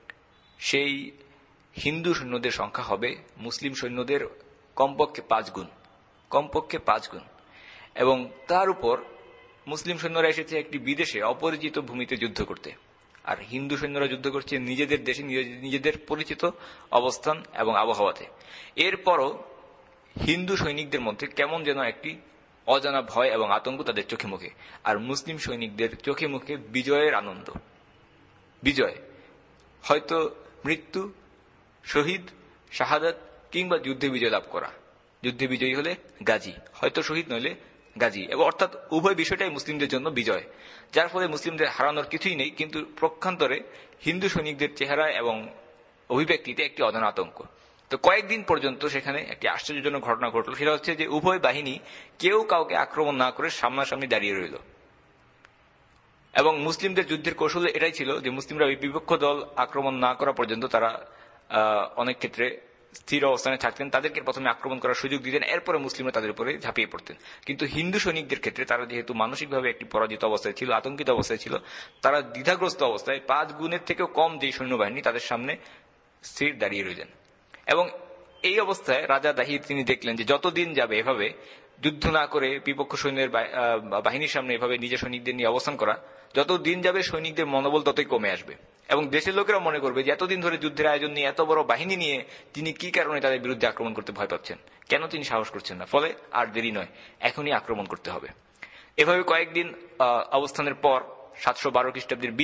সেই হিন্দু সৈন্যদের সংখ্যা হবে মুসলিম সৈন্যদের কমপক্ষে 5 গুণ, কমপক্ষে 5 গুণ। এবং তার উপর মুসলিম সৈন্যরা এসেছে একটি বিদেশে অপরিচিত ভূমিতে যুদ্ধ করতে, আর হিন্দু সৈন্যরা যুদ্ধ করছে নিজেদের দেশে, নিজেদের পরিচিত অবস্থান এবং আবহাওয়াতে। এরপরও হিন্দু সৈনিকদের মধ্যে কেমন যেন একটি অজানা ভয় এবং আতঙ্ক তাদের চোখে মুখে, আর মুসলিম সৈনিকদের চোখে মুখে বিজয়ের আনন্দ। বিজয় হয়তো মৃত্যু, শহীদ, শাহাদাত কিংবা যুদ্ধে বিজয় লাভ করা। যুদ্ধে বিজয়ী হলে গাজী, হয়তো শহীদ নইলে গাজী, এবং অর্থাৎ উভয় বিষয়টাই মুসলিমদের জন্য বিজয়, যার ফলে মুসলিমদের হারানোর কিছুই নেই, কিন্তু প্রক্ষান্তরে হিন্দু সৈনিকদের চেহারা এবং অভিব্যক্তিতে একটি অজানা আতঙ্ক। তো কয়েকদিন পর্যন্ত সেখানে একটি আশ্চর্যজনক ঘটনা ঘটল, সেটা হচ্ছে যে উভয় বাহিনী কেউ কাউকে আক্রমণ না করে সামনাসামনি দাঁড়িয়ে রইল। এবং মুসলিমদের যুদ্ধের কৌশল এটাই ছিল যে মুসলিমরা বিপক্ষ দল আক্রমণ না করা পর্যন্ত তারা অনেক ক্ষেত্রে স্থির অবস্থানে থাকতেন, তাদেরকে প্রথমে আক্রমণ করার সুযোগ দিতেন, এরপরে মুসলিমরা তাদের উপরে ঝাঁপিয়ে পড়তেন। কিন্তু হিন্দু সৈনিকদের ক্ষেত্রে তারা যেহেতু মানসিকভাবে একটি পরাজিত অবস্থায় ছিল, আতঙ্কিত অবস্থায় ছিল, তারা দ্বিধাগ্রস্ত অবস্থায় 5 গুণের থেকেও কম যে সৈন্যবাহিনী তাদের সামনে স্থির দাঁড়িয়ে রইলেন। এবং এই অবস্থায় রাজা দাহির তিনি দেখলেন যে যতদিন যাবে এভাবে যুদ্ধ না করে বিপক্ষ সৈন্যের বাহিনীর সামনে এভাবে নিজের সৈনিকদের নিয়ে অবস্থান করা, যত দিন যাবে সৈনিকদের মনোবল ততই কমে আসবে, এবং দেশের লোকেরা মনে করবে যে এতদিন ধরে যুদ্ধের আয়োজন নিয়ে এত বড় বাহিনী নিয়ে তিনি কি কারণে তাদের বিরুদ্ধে আক্রমণ করতে ভয় পাচ্ছেন, কেন তিনি সাহস করছেন না। ফলে আর দেরি নয়, এখনই আক্রমণ করতে হবে। এভাবে কয়েকদিন অবস্থানের পর 712 খ্রিস্টাব্দের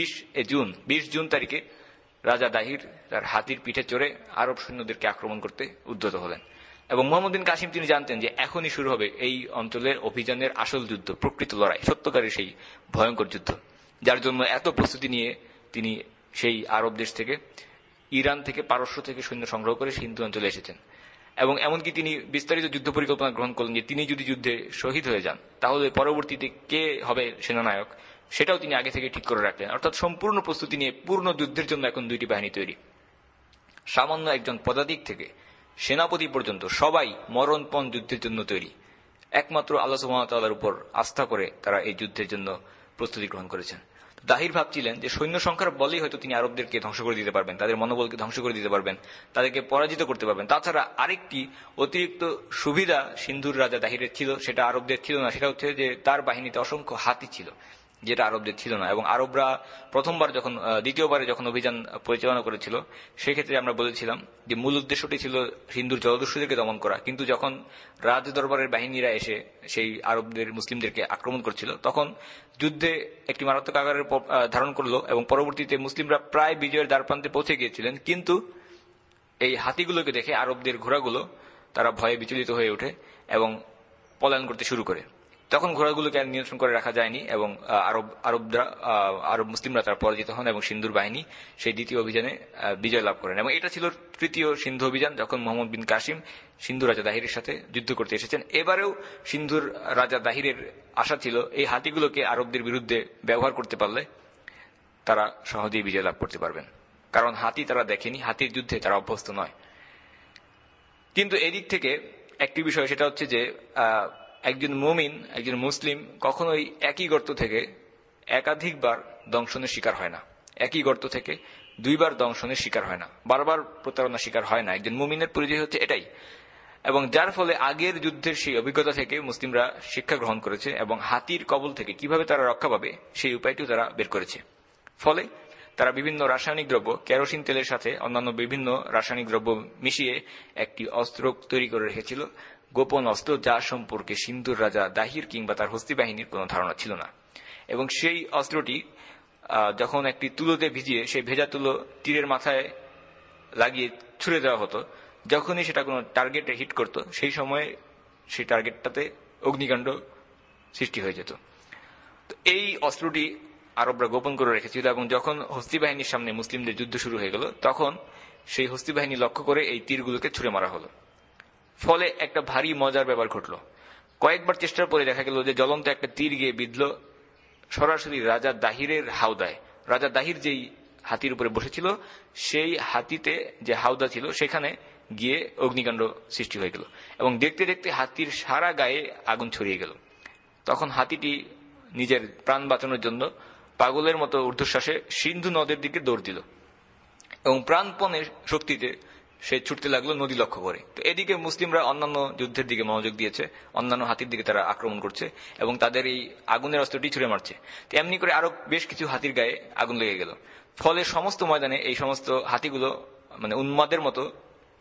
20 জুন তারিখে রাজা দাহির তার হাতির পিঠে চড়ে আরব সৈন্যদেরকে আক্রমণ করতে উদ্যত হলেন। এবং মোহাম্মদ বিন কাসিম তিনি জানতেন যে এখনই শুরু হবে এই অঞ্চলের অভিযানের আসল যুদ্ধ, প্রকৃত লড়াই, সত্যকারের সেই ভয়ঙ্কর যুদ্ধ, যার জন্য এত প্রস্তুতি নিয়ে তিনি সেই আরব দেশ থেকে, ইরান থেকে, পারস্য থেকে সৈন্য সংগ্রহ করে সিন্ধু অঞ্চলে এসেছেন। এবং এমনকি তিনি বিস্তারিত যুদ্ধ পরিকল্পনা গ্রহণ করলেন যে তিনি যদি যুদ্ধে শহীদ হয়ে যান তাহলে পরবর্তীতে কে হবে সেনানায়ক সেটাও তিনি আগে থেকে ঠিক করে রাখলেন। অর্থাৎ সম্পূর্ণ প্রস্তুতি নিয়ে পূর্ণ যুদ্ধের জন্য এখন 2টি বাহিনী তৈরি। সামান্য একজন পদাতিক থেকে সেনাপতি পর্যন্ত সবাই মরণপণ যুদ্ধের জন্য তৈরি। একমাত্র আল্লাহ সুবহানাহু ওয়া তাআলার উপর আস্থা করে তারা এই যুদ্ধের জন্য প্রস্তুতি গ্রহণ করেছেন। দাহির ভাবছিলেন যে সৈন্য সংখ্যার বলেই হয়তো তিনি আরবদেরকে ধ্বংস করে দিতে পারবেন, তাদের মনোবলকে ধ্বংস করে দিতে পারবেন, তাদেরকে পরাজিত করতে পারবেন। তাছাড়া আরেকটি অতিরিক্ত সুবিধা সিন্ধুর রাজা দাহিরের ছিল, সেটা আরবদের ছিল না। সেটা হচ্ছে যে তার বাহিনীতে অসংখ্য হাতি ছিল, যেটা আরবদের ছিল না। এবং আরবরা দ্বিতীয়বারে যখন অভিযান পরিচালনা করেছিল সেক্ষেত্রে আমরা বলেছিলাম যে মূল উদ্দেশ্যটি ছিল হিন্দুর জলদস্যুদেরকে দমন করা, কিন্তু যখন রাজ দরবারের বাহিনীরা এসে সেই আরবদের মুসলিমদেরকে আক্রমণ করছিল তখন যুদ্ধে একটি মারাত্মক আকারের ধারণ করলো, এবং পরবর্তীতে মুসলিমরা প্রায় বিজয়ের দ্বারপ্রান্তে পৌঁছে গিয়েছিলেন। কিন্তু এই হাতিগুলোকে দেখে আরবদের ঘোড়াগুলো তারা ভয়ে বিচলিত হয়ে ওঠে এবং পলায়ন করতে শুরু করে। তখন ঘোড়াগুলোকে আর নিয়ন্ত্রণ করে রাখা যায়নি এবং আরব মুসলিমরা তারা পরাজিত হন এবং সিন্ধুর বাহিনী সেই দ্বিতীয় অভিযানে বিজয় লাভ করেন। এবং এটা ছিল তৃতীয় সিন্ধু অভিযান, যখন মোহাম্মদ বিন কাসিম সিন্ধু রাজা দাহিরের সাথে যুদ্ধ করতে এসেছেন। এবারেও সিন্ধুর রাজা দাহিরের আশা ছিল এই হাতিগুলোকে আরবদের বিরুদ্ধে ব্যবহার করতে পারলে তারা সহজেই বিজয় লাভ করতে পারবেন, কারণ হাতি তারা দেখেনি, হাতির যুদ্ধে তারা অভ্যস্ত নয়। কিন্তু এদিক থেকে একটি বিষয়, সেটা হচ্ছে যে একজন মুমিন, একজন মুসলিম কখনোই একই গর্ত থেকে একাধিকবার দংশনের শিকার হয় না, একই গর্ত থেকে 2বার দংশনের শিকার হয় না, বারবার প্রতারণার শিকার হয় না। একজন মুমিনের পরিচয় হচ্ছে এটাই। এবং যার ফলে আগের যুদ্ধের সেই অভিজ্ঞতা থেকে মুসলিমরা শিক্ষা গ্রহণ করেছে এবং হাতির কবল থেকে কিভাবে তারা রক্ষা পাবে সেই উপায়টিও তারা বের করেছে। ফলে তারা বিভিন্ন রাসায়নিক দ্রব্য, কেরোসিন তেলের সাথে অন্যান্য বিভিন্ন রাসায়নিক দ্রব্য মিশিয়ে একটি অস্ত্র তৈরি করে রেখেছিল, গোপন অস্ত্র, যা সম্পর্কে সিন্ধুর রাজা দাহির কিংবা তার হস্তি বাহিনীর কোনো ধারণা ছিল না। এবং সেই অস্ত্রটি যখন একটি তুলোতে ভিজিয়ে সেই ভেজা তুলো তীরের মাথায় লাগিয়ে ছুড়ে দেওয়া হতো, যখনই সেটা কোনো টার্গেটে হিট করত সেই সময় সেই টার্গেটটাতে অগ্নিকাণ্ড সৃষ্টি হয়ে যেত। তো এই অস্ত্রটি আরবরা গোপন করে রেখেছিল এবং যখন হস্তি বাহিনীর সামনে মুসলিমদের যুদ্ধ শুরু হয়ে গেল তখন সেই হস্তি বাহিনী লক্ষ্য করে এই তীরগুলোকে ছুড়ে মারা হলো। ফলে একটা ভারী মজার ব্যাপার ঘটল। কয়েকবার চেষ্টার পরে দেখা গেল যে জ্বলন্ত একটা তীর গিয়ে বিঁধল সরাসরি রাজা দাহিরের হাওদায়। রাজা দাহির যেই হাতির উপরে বসেছিল সেই হাতিতে যে হাওদা ছিল সেখানে গিয়ে অগ্নিকাণ্ড সৃষ্টি হয়ে গেল এবং দেখতে দেখতে হাতির সারা গায়ে আগুন ছড়িয়ে গেল। তখন হাতিটি নিজের প্রাণ বাঁচানোর জন্য পাগলের মতো ঊর্ধ্বশ্বাসে সিন্ধু নদের দিকে দৌড় দিল এবং প্রাণপণের শক্তিতে সে ছুটতে লাগলো নদী লক্ষ্য করে। তো এদিকে মুসলিমরা অন্যান্য যুদ্ধের দিকে মনোযোগ দিয়েছে, অন্যান্য হাতির দিকে তারা আক্রমণ করছে এবং তাদের এই আগুনের অস্ত্রটি ছুড়ে মারছে। তো এমনি করে আরো বেশ কিছু হাতির গায়ে আগুন লেগে গেল। ফলে সমস্ত ময়দানে এই সমস্ত হাতিগুলো মানে উন্মাদের মতো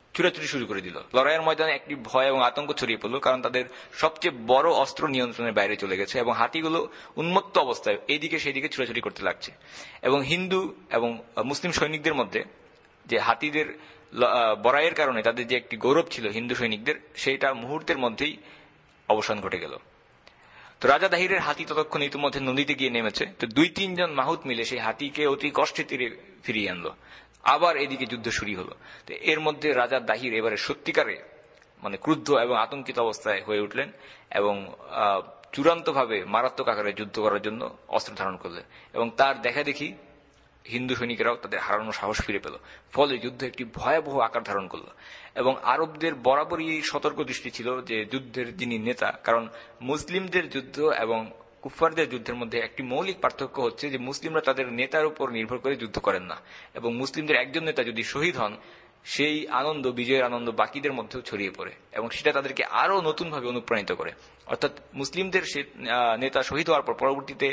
ছুটাছুটি শুরু করে দিল। লড়াইয়ের ময়দানে একটি ভয় এবং আতঙ্ক ছড়িয়ে পড়ল, কারণ তাদের সবচেয়ে বড় অস্ত্র নিয়ন্ত্রণের বাইরে চলে গেছে এবং হাতিগুলো উন্মত্ত অবস্থায় এইদিকে সেইদিকে ছুটাছুটি করতে লাগছে। এবং হিন্দু এবং মুসলিম সৈনিকদের মধ্যে যে হাতিদের বড়াইয়ের কারণে তাদের যে একটি গৌরব ছিল হিন্দু সৈনিকদের, সেইটা মুহূর্তের মধ্যেই অবসান ঘটে গেল। তো রাজা দাহিরের হাতি ততক্ষণ ইতিমধ্যে নদীতে গিয়ে নেমেছে। তো 2-3 জন মাহুত মিলে সেই হাতিকে অতি কষ্টে তীরে ফিরিয়ে আনলো। আবার এদিকে যুদ্ধ শুরু হলো। তো এর মধ্যে রাজা দাহির এবারে সত্যিকারে ক্রুদ্ধ এবং আতঙ্কিত অবস্থায় হয়ে উঠলেন এবং চূড়ান্তভাবে মারাত্মক আকারে যুদ্ধ করার জন্য অস্ত্র ধারণ করলেন। এবং তার দেখা দেখি হিন্দু সৈনিকেরাও তাদের হারানো সাহস ফিরে পেল। ফলে যুদ্ধ একটি ভয়াবহ আকার ধারণ করল। এবং আরবদের বরাবরই সতর্ক দৃষ্টি ছিল যে যুদ্ধের যিনি নেতা, কারণ মুসলিমদের যুদ্ধ এবং কুফফারদের যুদ্ধের মধ্যে একটি মৌলিক পার্থক্য হচ্ছে যে মুসলিমরা তাদের নেতার উপর নির্ভর করে যুদ্ধ করেন না, এবং মুসলিমদের একজন নেতা যদি শহীদ হন সেই আনন্দ, বিজয়ের আনন্দ বাকিদের মধ্যেও ছড়িয়ে পড়ে এবং সেটা তাদেরকে আরো নতুনভাবে অনুপ্রাণিত করে। অর্থাৎ মুসলিমদের সে নেতা শহীদ হওয়ার পর পরবর্তীতে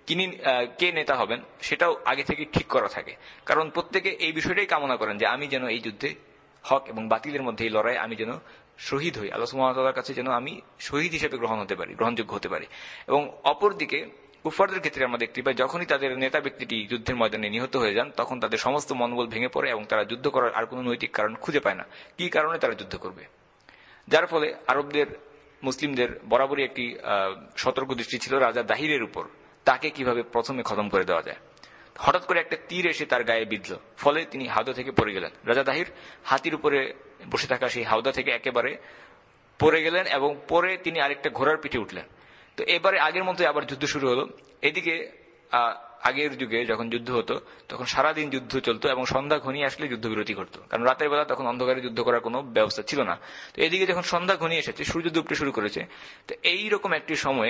কে নেতা হবেন সেটাও আগে থেকে ঠিক করা থাকে, কারণ প্রত্যেকে এই বিষয়টাই কামনা করেন যে আমি যেন এই যুদ্ধে হক এবং বাতিলের মধ্যে এই লড়াই আমি যেন শহীদ হই, আল্লাহ সুবহানাহু ওয়া তাআলার কাছে যেন আমি শহীদ হিসেবে গ্রহণযোগ্য হতে পারি। এবং অপরদিকে কুফফারদের ক্ষেত্রে আমরা দেখতে পাই যখনই তাদের নেতা ব্যক্তিটি যুদ্ধের ময়দানে নিহত হয়ে যান তখন তাদের সমস্ত মনোবল ভেঙে পড়ে এবং তারা যুদ্ধ করার আর কোনো নৈতিক কারণ খুঁজে পায় না কি কারণে তারা যুদ্ধ করবে। যার ফলে আরবদের মুসলিমদের বরাবরই একটি সতর্ক দৃষ্টি ছিল রাজা দাহিরের উপর, তাকে কিভাবে প্রথমে খতম করে দেওয়া যায়। হঠাৎ করে একটা তীর এসে তার গায়ে বিঁধল, ফলে তিনি হাওদা থেকে পড়ে গেলেন। রাজা দাহির হাতির উপরে বসে থাকা সেই হাওদা থেকে একেবারে পড়ে গেলেন এবং পরে তিনি আরেকটা ঘোড়ার পিঠে উঠলেন। তো এবারে আগের মতোই আবার যুদ্ধ শুরু হলো। এদিকে আগের যুগে যখন যুদ্ধ হতো তখন সারাদিন যুদ্ধ চলতো এবং সন্ধ্যা ঘনিয়ে আসলে যুদ্ধবিরতি ঘটতো, কারণ রাতের বেলা তখন অন্ধকারে যুদ্ধ করার কোনো ব্যবস্থা ছিল না। তো এদিকে যখন সন্ধ্যা ঘনিয়ে এসেছে, সূর্য ডুবতে শুরু করেছে, তো এইরকম একটি সময়ে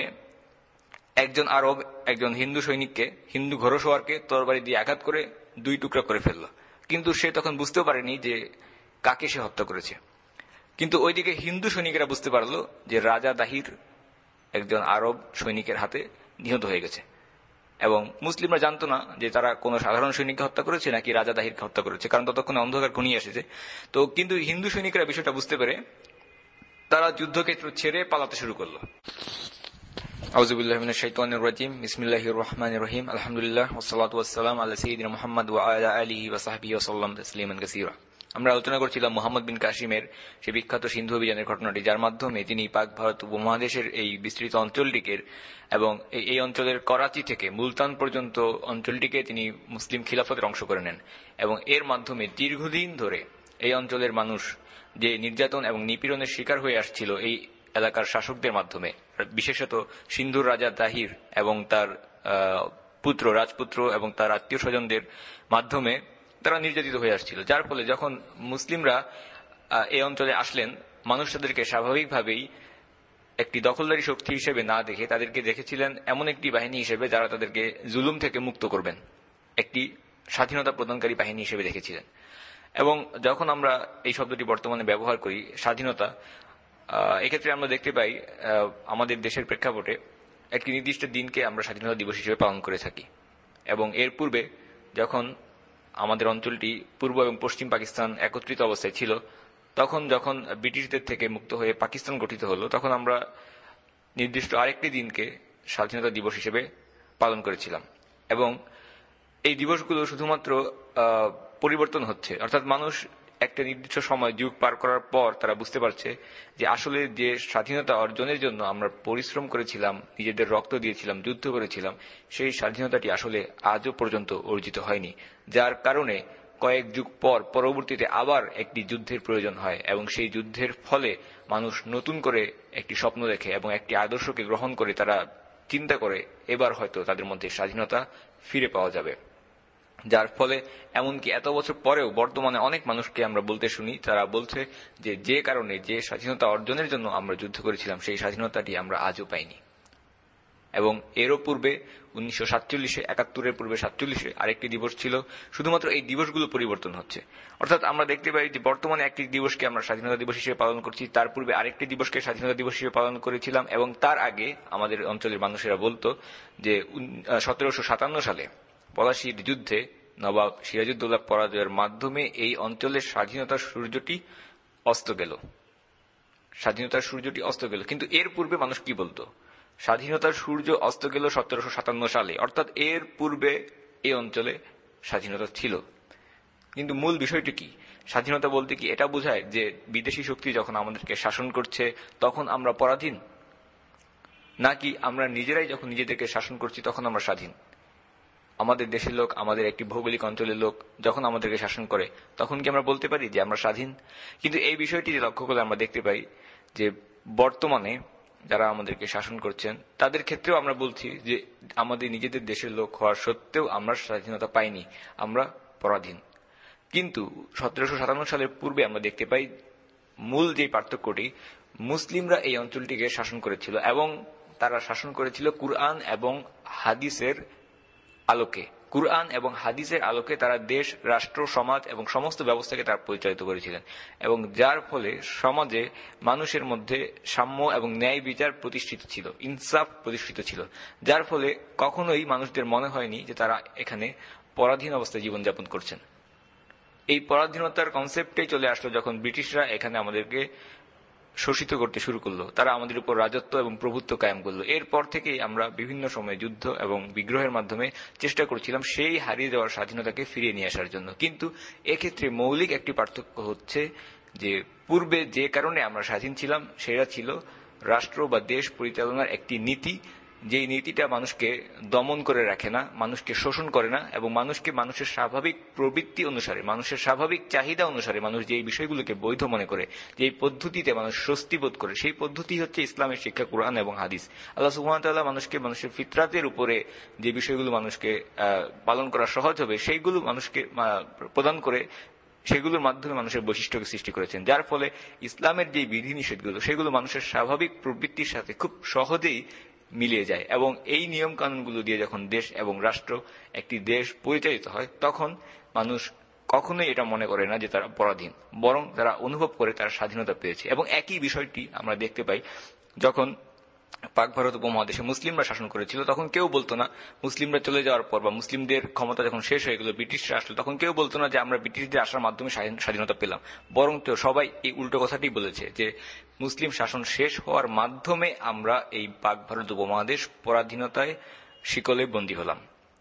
একজন আরব একজন হিন্দু সৈনিককে, হিন্দু ঘোড়সওয়ারকে তরবারি দিয়ে আঘাত করে 2 টুকরা করে ফেলল। কিন্তু সে তখন বুঝতেও পারেনি যে কাকে সে হত্যা করেছে। কিন্তু ওইদিকে হিন্দু সৈনিকেরা বুঝতে পারলো যে রাজা দাহির একজন আরব সৈনিকের হাতে নিহত হয়ে গেছে, এবং মুসলিমরা জানতো না যে তারা কোনো সাধারণ সৈনিককে হত্যা করেছে নাকি রাজা দাহিরকে হত্যা করেছে, কারণ ততক্ষণে অন্ধকার ঘনিয়ে এসেছে। তো কিন্তু হিন্দু সৈনিকরা বিষয়টা বুঝতে পেরে তারা যুদ্ধক্ষেত্র ছেড়ে পালাতে শুরু করলো। আউযুবিল্লাহি মিনাশ শাইতানির রাজিম, বিসমিল্লাহির রহমানির রহিম, আলহামদুলিল্লাহ ওয়াসসালাতু ওয়াসসালামু আলা সাইয়্যিদিনা মুহাম্মদ ওয়া আলা আলিহি ওয়া সাহবিহি ওয়া সাল্লাম তাসলিমান কাসীরা। আমরা আলোচনা করছিলাম মুহাম্মদ বিন কাসিমের সেই বিখ্যাত সিন্ধু অভিযানের ঘটনাটি, যার মাধ্যমে তিনি পাক ভারত উপমহাদেশের এই বিস্তৃত অঞ্চলটিকে এবং এই অঞ্চলের করাচি থেকে মুলতান পর্যন্ত অঞ্চলটিকে তিনি মুসলিম খিলাফতের অংশ করে নেন এবং এর মাধ্যমে দীর্ঘদিন ধরে এই অঞ্চলের মানুষ যে নির্যাতন এবং নিপীড়নের শিকার হয়ে আসছিল এই এলাকার শাসকদের মাধ্যমে, বিশেষত সিন্ধুর রাজা দাহির এবং তার রাজপুত্র এবং তার আত্মীয় স্বজনদের মাধ্যমে তারা নির্যাতিত হয়ে আসছিল। যার ফলে যখন মুসলিমরা এই অঞ্চলে আসলেন, মানুষ তাদেরকে স্বাভাবিকভাবেই একটি দখলদারি শক্তি হিসেবে না দেখে তাদেরকে দেখেছিলেন এমন একটি বাহিনী হিসেবে যারা তাদেরকে জুলুম থেকে মুক্ত করবেন, একটি স্বাধীনতা প্রদানকারী বাহিনী হিসেবে দেখেছিলেন। এবং যখন আমরা এই শব্দটি বর্তমানে ব্যবহার করি স্বাধীনতা, এক্ষেত্রে আমরা দেখতে পাই আমাদের দেশের প্রেক্ষাপটে একটি নির্দিষ্ট দিনকে আমরা স্বাধীনতা দিবস হিসেবে পালন করে থাকি। এবং এর পূর্বে যখন আমাদের অঞ্চলটি পূর্ব এবং পশ্চিম পাকিস্তান একত্রিত অবস্থায় ছিল, তখন যখন ব্রিটিশদের থেকে মুক্ত হয়ে পাকিস্তান গঠিত হলো, তখন আমরা নির্দিষ্ট আরেকটি দিনকে স্বাধীনতা দিবস হিসেবে পালন করেছিলাম। এবং এই দিবসগুলো শুধুমাত্র পরিবর্তন হচ্ছে, অর্থাৎ মানুষ একটা নির্দিষ্ট সময় যুগ পার করার পর তারা বুঝতে পারছে যে আসলে যে স্বাধীনতা অর্জনের জন্য আমরা পরিশ্রম করেছিলাম, নিজেদের রক্ত দিয়েছিলাম, যুদ্ধ করেছিলাম, সেই স্বাধীনতাটি আসলে আজও পর্যন্ত অর্জিত হয়নি। যার কারণে কয়েক যুগ পর পরবর্তীতে আবার একটি যুদ্ধের প্রয়োজন হয় এবং সেই যুদ্ধের ফলে মানুষ নতুন করে একটি স্বপ্ন দেখে এবং একটি আদর্শকে গ্রহণ করে তারা চিন্তা করে এবার হয়তো তাদের মধ্যে স্বাধীনতা ফিরে পাওয়া যাবে। যার ফলে এমনকি এত বছর পরেও বর্তমানে অনেক মানুষকে আমরা বলতে শুনি, তারা বলছে যে কারণে যে স্বাধীনতা অর্জনের জন্য আমরা যুদ্ধ করেছিলাম সেই স্বাধীনতাটি আমরা আজও পাইনি। এবং এরও পূর্বে 1947-এ, 71-এর পূর্বে 47-এ আরেকটি দিবস ছিল। শুধুমাত্র এই দিবসগুলো পরিবর্তন হচ্ছে, অর্থাৎ আমরা দেখতে পাই যে বর্তমানে একটি দিবসকে আমরা স্বাধীনতা দিবস হিসেবে পালন করছি, তার পূর্বে আরেকটি দিবসকে স্বাধীনতা দিবস হিসেবে পালন করেছিলাম, এবং তার আগে আমাদের অঞ্চলের মানুষেরা বলতো যে 1757 সালে পলাশীর যুদ্ধে নবাব সিরাজউদ্দৌলা পরাজয়ের মাধ্যমে এই অঞ্চলের স্বাধীনতার সূর্যটি অস্ত গেল, স্বাধীনতার সূর্যটি অস্ত গেল। কিন্তু এর পূর্বে মানুষ কি বলতো? স্বাধীনতার সূর্য অস্ত গেল 1757 সালে, অর্থাৎ এর পূর্বে এই অঞ্চলে স্বাধীনতা ছিল। কিন্তু মূল বিষয়টি কি? স্বাধীনতা বলতে কি এটা বোঝায় যে বিদেশি শক্তি যখন আমাদেরকে শাসন করছে তখন আমরা পরাধীন, নাকি আমরা নিজেরাই যখন নিজেদেরকে শাসন করছি তখন আমরা স্বাধীন? আমাদের দেশের লোক, আমাদের একটি ভৌগোলিক অঞ্চলের লোক যখন আমাদেরকে শাসন করে তখন কি আমরা বলতে পারি যে আমরা স্বাধীন? কিন্তু এই বিষয়টি লক্ষ্য করলে আমরা দেখতে পাই যে বর্তমানে যারা আমাদেরকে শাসন করছেন তাদের ক্ষেত্রেও আমরা বলছি যে আমাদের নিজেদের দেশের লোক হওয়ার সত্ত্বেও আমরা স্বাধীনতা পাইনি, আমরা পরাধীন। কিন্তু 1757 সালের পূর্বে আমরা দেখতে পাই মূল যে পার্থক্যটি, মুসলিমরা এই অঞ্চলটিকে শাসন করেছিল এবং তারা শাসন করেছিল কুরআন এবং হাদিসের আলোকে। কুরআন এবং হাদিসের আলোকে তারা দেশ, রাষ্ট্র, সমাজ এবং সমস্ত ব্যবস্থাকে তারা পরিচালিত করেছিলেন, এবং যার ফলে সমাজে মানুষের মধ্যে সাম্য এবং ন্যায় বিচার প্রতিষ্ঠিত ছিল, ইনসাফ প্রতিষ্ঠিত ছিল, যার ফলে কখনোই মানুষদের মনে হয়নি যে তারা এখানে পরাধীন অবস্থায় জীবনযাপন করছেন। এই পরাধীনতার কনসেপ্টেই চলে আসলো যখন ব্রিটিশরা এখানে আমাদেরকে শোষিত করতে শুরু করলো, তারা আমাদের উপর রাজত্ব এবং প্রভুত্ব কায়েম করলো। এরপর থেকেই আমরা বিভিন্ন সময়ে যুদ্ধ এবং বিগ্রহের মাধ্যমে চেষ্টা করছিলাম সেই হারিয়ে যাওয়ার স্বাধীনতাকে ফিরিয়ে নিয়ে আসার জন্য। কিন্তু এক্ষেত্রে মৌলিক একটি পার্থক্য হচ্ছে যে পূর্বে যে কারণে আমরা স্বাধীন ছিলাম সেটা ছিল রাষ্ট্র বা দেশ পরিচালনার একটি নীতি, যেই নীতিটা মানুষকে দমন করে রাখে না, মানুষকে শোষণ করে না, এবং মানুষকে মানুষের স্বাভাবিক প্রবৃত্তি অনুসারে, মানুষের স্বাভাবিক চাহিদা অনুসারে মানুষ যেই বিষয়গুলোকে বৈধ মনে করে, যেই পদ্ধতিতে মানুষ স্বস্তি বোধ করে, সেই পদ্ধতি হচ্ছে ইসলামের শিক্ষা, কুরআন এবং হাদিস। আল্লাহ সুবহানাহু ওয়া তাআলা মানুষকে মানুষের ফিতরাতের উপরে যে বিষয়গুলো মানুষকে পালন করা সহজ হবে সেইগুলো মানুষকে প্রদান করে সেগুলোর মাধ্যমে মানুষের বৈশিষ্ট্যকে সৃষ্টি করেছেন, যার ফলে ইসলামের যে বিধিনিষেধগুলো সেগুলো মানুষের স্বাভাবিক প্রবৃত্তির সাথে খুব সহজেই মিলিয়ে যায়। এবং এই নিয়ম কানুনগুলো দিয়ে যখন দেশ এবং রাষ্ট্র, একটি দেশ পরিচালিত হয় তখন মানুষ কখনোই এটা মনে করে না যে তারা পরাধীন, বরং তারা অনুভব করে তারা স্বাধীনতা পেয়েছে। এবং একই বিষয়টি আমরা দেখতে পাই যখন পাক ভারত উপমহাদেশে মুসলিমরা শাসন করেছিল তখন কেউ বলতো না, মুসলিমরা চলে যাওয়ার পর বা মুসলিমদের ক্ষমতা যখন শেষ হয়ে গেল, ব্রিটিশরা আসলো, তখন কেউ বলতো না যে আমরা ব্রিটিশদের আসার মাধ্যমে স্বাধীনতা পেলাম, বরং তো সবাই এই উল্টো কথাটি বলেছে যে মুসলিম শাসন শেষ হওয়ার মাধ্যমে আমরা এই পাক ভারত উপমহাদেশ পরাধীনতায় শিকলে বন্দী হলাম।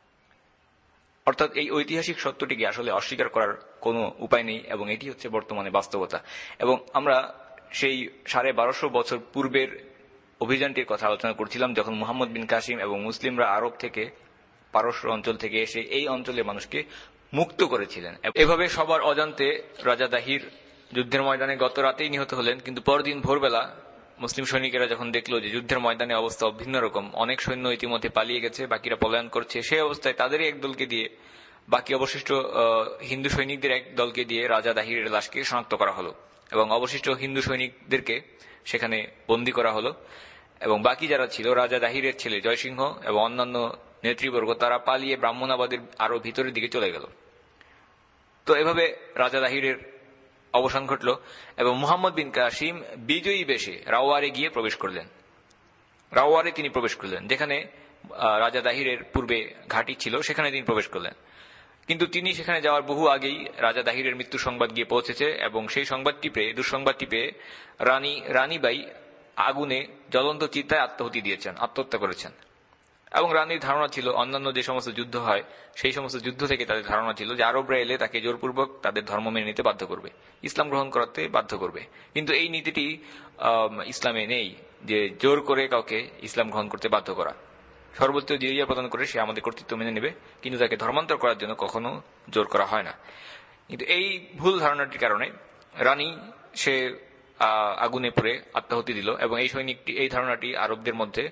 অর্থাৎ এই ঐতিহাসিক সত্যটিকে আসলে অস্বীকার করার কোনো উপায় নেই, এবং এটি হচ্ছে বর্তমানে বাস্তবতা। এবং আমরা সেই 1250 বছর পূর্বের অভিযানটির কথা আলোচনা করছিলাম যখন মুহাম্মদ বিন কাসিম এবং মুসলিমরা আরব থেকে, পারস্য অঞ্চল থেকে এসে এই অঞ্চলের মানুষকে মুক্ত করেছিলেন। এভাবে সবার অজান্তে রাজা দাহির যুদ্ধের ময়দানে গত রাতেই নিহত হলেন। কিন্তু পরদিন ভোরবেলা মুসলিম সৈনিকেরা যখন দেখলো যে যুদ্ধের ময়দানে অবস্থা ভিন্ন রকম, অনেক সৈন্য ইতিমধ্যে পালিয়ে গেছে, বাকিরা পলায়ন করছে, সেই অবস্থায় তাদেরই এক দলকে দিয়ে, বাকি অবশিষ্ট হিন্দু সৈনিকদের এক দলকে দিয়ে রাজা দাহিরের লাশকে শনাক্ত করা হলো, এবং অবশিষ্ট হিন্দু সৈনিকদেরকে সেখানে বন্দী করা হলো। এবং বাকি যারা ছিল, রাজা দাহিরের ছেলে জয়সিংহ এবং অন্যান্য নেতৃবর্গ, তারা পালিয়ে ব্রাহ্মণাবাদের আরো ভিতরের দিকে চলে গেল। তো এভাবে রাজা দাহিরের অবসান ঘটল, এবং মুহাম্মদ বিন কাসিম বিজয়ী বেশে রাওয়ারে গিয়ে প্রবেশ করলেন। রাওয়ারে তিনি প্রবেশ করলেন, যেখানে রাজা দাহিরের পূর্বে ঘাঁটি ছিল, সেখানে তিনি প্রবেশ করলেন। কিন্তু তিনি সেখানে যাওয়ার বহু আগেই রাজা দাহিরের মৃত্যু সংবাদ গিয়ে পৌঁছেছে, এবং সেই দুঃসংবাদটি পেয়ে রানীবাই আগুনে জ্বলন্ত চিতায় আত্মহত্যা করেছেন। এবং রানীর ধারণা ছিল, অন্যান্য যে সমস্ত যুদ্ধ হয় সেই সমস্ত যুদ্ধ থেকে তাদের ধারণা ছিল যে আরবরা এলে তাকে জোরপূর্বক তাদের ধর্ম মেনে নিতে বাধ্য করবে, ইসলাম গ্রহণ করাতে বাধ্য করবে। কিন্তু এই নীতিটি ইসলামে নেই, যে জোর করে কাউকে ইসলাম গ্রহণ করতে বাধ্য করা। সর্বোচ্চ জিজিয়া প্রদান করে সে আমাদের কর্তৃত্ব মেনে নেবে, কিন্তু তাকে ধর্মান্তর করার জন্য কখনো জোর করা হয় না। কিন্তু এই ভুল ধারণাটির কারণে রানী সে আগুনে পড়ে আত্মাহুতি দিল, এবং এই ধারণাটি আরবদের মধ্যে,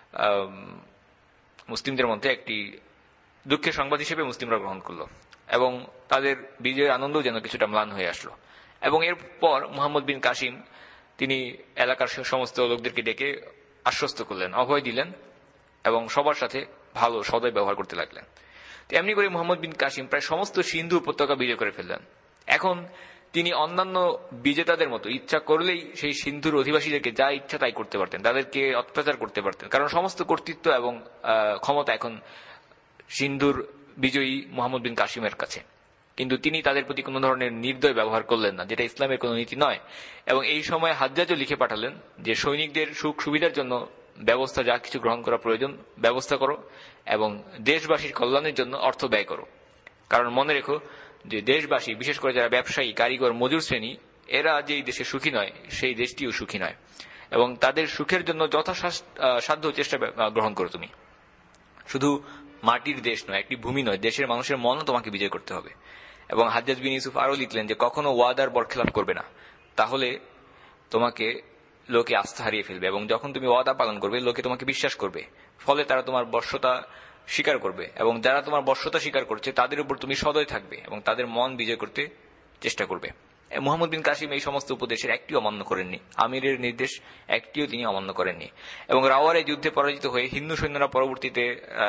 মুসলিমদের মধ্যে একটি দুঃখের সংবাদ হিসেবে মুসলিমরা গ্রহণ করল, এবং তাদের বিজয়ের আনন্দ যেন কিছুটা ম্লান হয়ে আসলো। এবং এরপর মুহাম্মদ বিন কাসিম তিনি এলাকার সমস্ত লোকদেরকে ডেকে আশ্বস্ত করলেন, অভয় দিলেন, এবং সবার সাথে ভালো সদয় ব্যবহার করতে লাগলেন। তো এমনি করে মুহাম্মদ বিন কাসিম প্রায় সমস্ত সিন্ধু উপত্যকা বিজয় করে ফেললেন। এখন তিনি অন্যান্য বিজেতাদের মতো ইচ্ছা করলেই সেই সিন্ধুর অধিবাসীদেরকে যা ইচ্ছা তাই করতে পারতেন, তাদেরকে অত্যাচার করতে পারতেন, কারণ সমস্ত কর্তৃত্ব এবং ক্ষমতা এখন সিন্ধুর বিজয়ী মুহাম্মদ বিন কাসিমের কাছে। কিন্তু তিনি তাদের প্রতি কোনো ধরনের নির্দয় ব্যবহার করলেন না, যেটা ইসলামের কোনো নীতি নয়। এবং এই সময় হাজ্জাজও লিখে পাঠালেন যে সৈনিকদের সুখ সুবিধার জন্য ব্যবস্থা যা কিছু গ্রহণ করা প্রয়োজন ব্যবস্থা করো এবং দেশবাসীর কল্যাণের জন্য অর্থ ব্যয় করো। কারণ মনে রেখো যে দেশবাসী, বিশেষ করে যারা ব্যবসায়ী, কারিগর, মজুর শ্রেণী, এরা যেই দেশে সুখী নয় সেই দেশটিও সুখী নয়। এবং তাদের সুখের জন্য যথাসাধ্য চেষ্টা গ্রহণ করো তুমি। শুধু মাটির দেশ নয়, একটি ভূমি নয়, দেশের মানুষের মনও তোমাকে বিজয় করতে হবে। এবং হাজ্জাজ বিন ইউসুফ আরো লিখলেন যে কখনো ওয়াদার বরখেলাপ করবে না, তাহলে তোমাকে লোকে আস্থা হারিয়ে ফেলবে। এবং যখন তুমি ওয়াদা পালন করবে লোকে তোমাকে বিশ্বাস করবে, ফলে তারা তোমার বর্ষতা স্বীকার করবে। এবং যারা তোমার বর্ষতা স্বীকার করছে তাদের উপর তুমি সদয় থাকবে এবং তাদের মন বিজয় করতে চেষ্টা করবে। মুহাম্মদ বিন কাসিম এই সমস্ত উপদেশের একটিও অমান্য করেননি, আমিরের নির্দেশ একটিও তিনি অমান্য করেননি। এবং রাওয়ার এই যুদ্ধে পরাজিত হয়ে হিন্দু সৈন্যরা পরবর্তীতে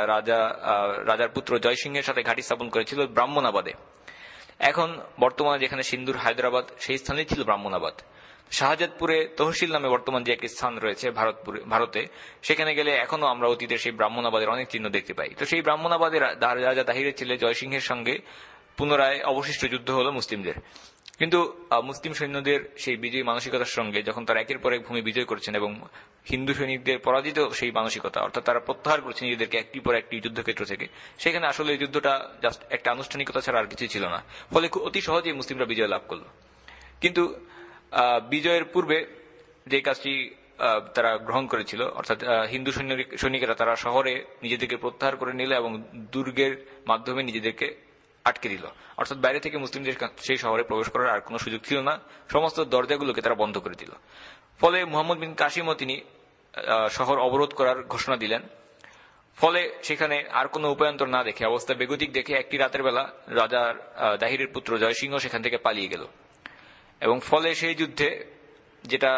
রাজার পুত্র জয়সিংহের সাথে ঘাঁটি স্থাপন করেছিল ব্রাহ্মণাবাদে। এখন বর্তমানে যেখানে সিন্ধুর হায়দ্রাবাদ, সেই স্থানেই ছিল ব্রাহ্মণাবাদ। শাহজাদপুরে তহসিল নামে বর্তমান যে একটি স্থান রয়েছে ভারতে, সেখানে গেলে এখনো আমরা অতীতের সেই ব্রাহ্মণাবাদের অনেক চিহ্ন দেখতে পাই। তো সেই ব্রাহ্মণাবাদের রাজা তাহিরের ছেলে জয়সিংহের সঙ্গে পুনরায় অবশিষ্ট যুদ্ধ হল মুসলিমদের। কিন্তু মুসলিম সৈন্যদের সেই বিজয়ী মানসিকতার সঙ্গে যখন তারা একের পর এক ভূমি বিজয় করছেন এবং হিন্দু সৈনিকদের পরাজিত সেই মানসিকতা, অর্থাৎ তারা প্রত্যাহার করছে নিজেদেরকে একটি পর একটি যুদ্ধক্ষেত্র থেকে, সেখানে আসলে এই যুদ্ধটা জাস্ট একটা আনুষ্ঠানিকতা ছাড়া আর কিছুই ছিল না। ফলে অতি সহজেই মুসলিমরা বিজয় লাভ করল। কিন্তু বিজয়ের পূর্বে যে কাজটি তারা গ্রহণ করেছিল, অর্থাৎ হিন্দু সৈনিকেরা তারা শহরে নিজেদেরকে প্রত্যাহার করে নিল এবং দুর্গের মাধ্যমে নিজেদেরকে আটকে দিল। অর্থাৎ বাইরে থেকে মুসলিমদের সেই শহরে প্রবেশ করার আর কোনো সুযোগ ছিল না, সমস্ত দরজাগুলোকে তারা বন্ধ করে দিল। ফলে মুহাম্মদ বিন কাসিমও তিনি শহর অবরোধ করার ঘোষণা দিলেন। ফলে সেখানে আর কোনো উপায়ন্তর না দেখে, অবস্থা বেগতিক দেখে একটি রাতের বেলা রাজার দাহিরের পুত্র জয়সিংহ সেখান থেকে পালিয়ে গেল। এবং ফলে সেই যুদ্ধে, যেটা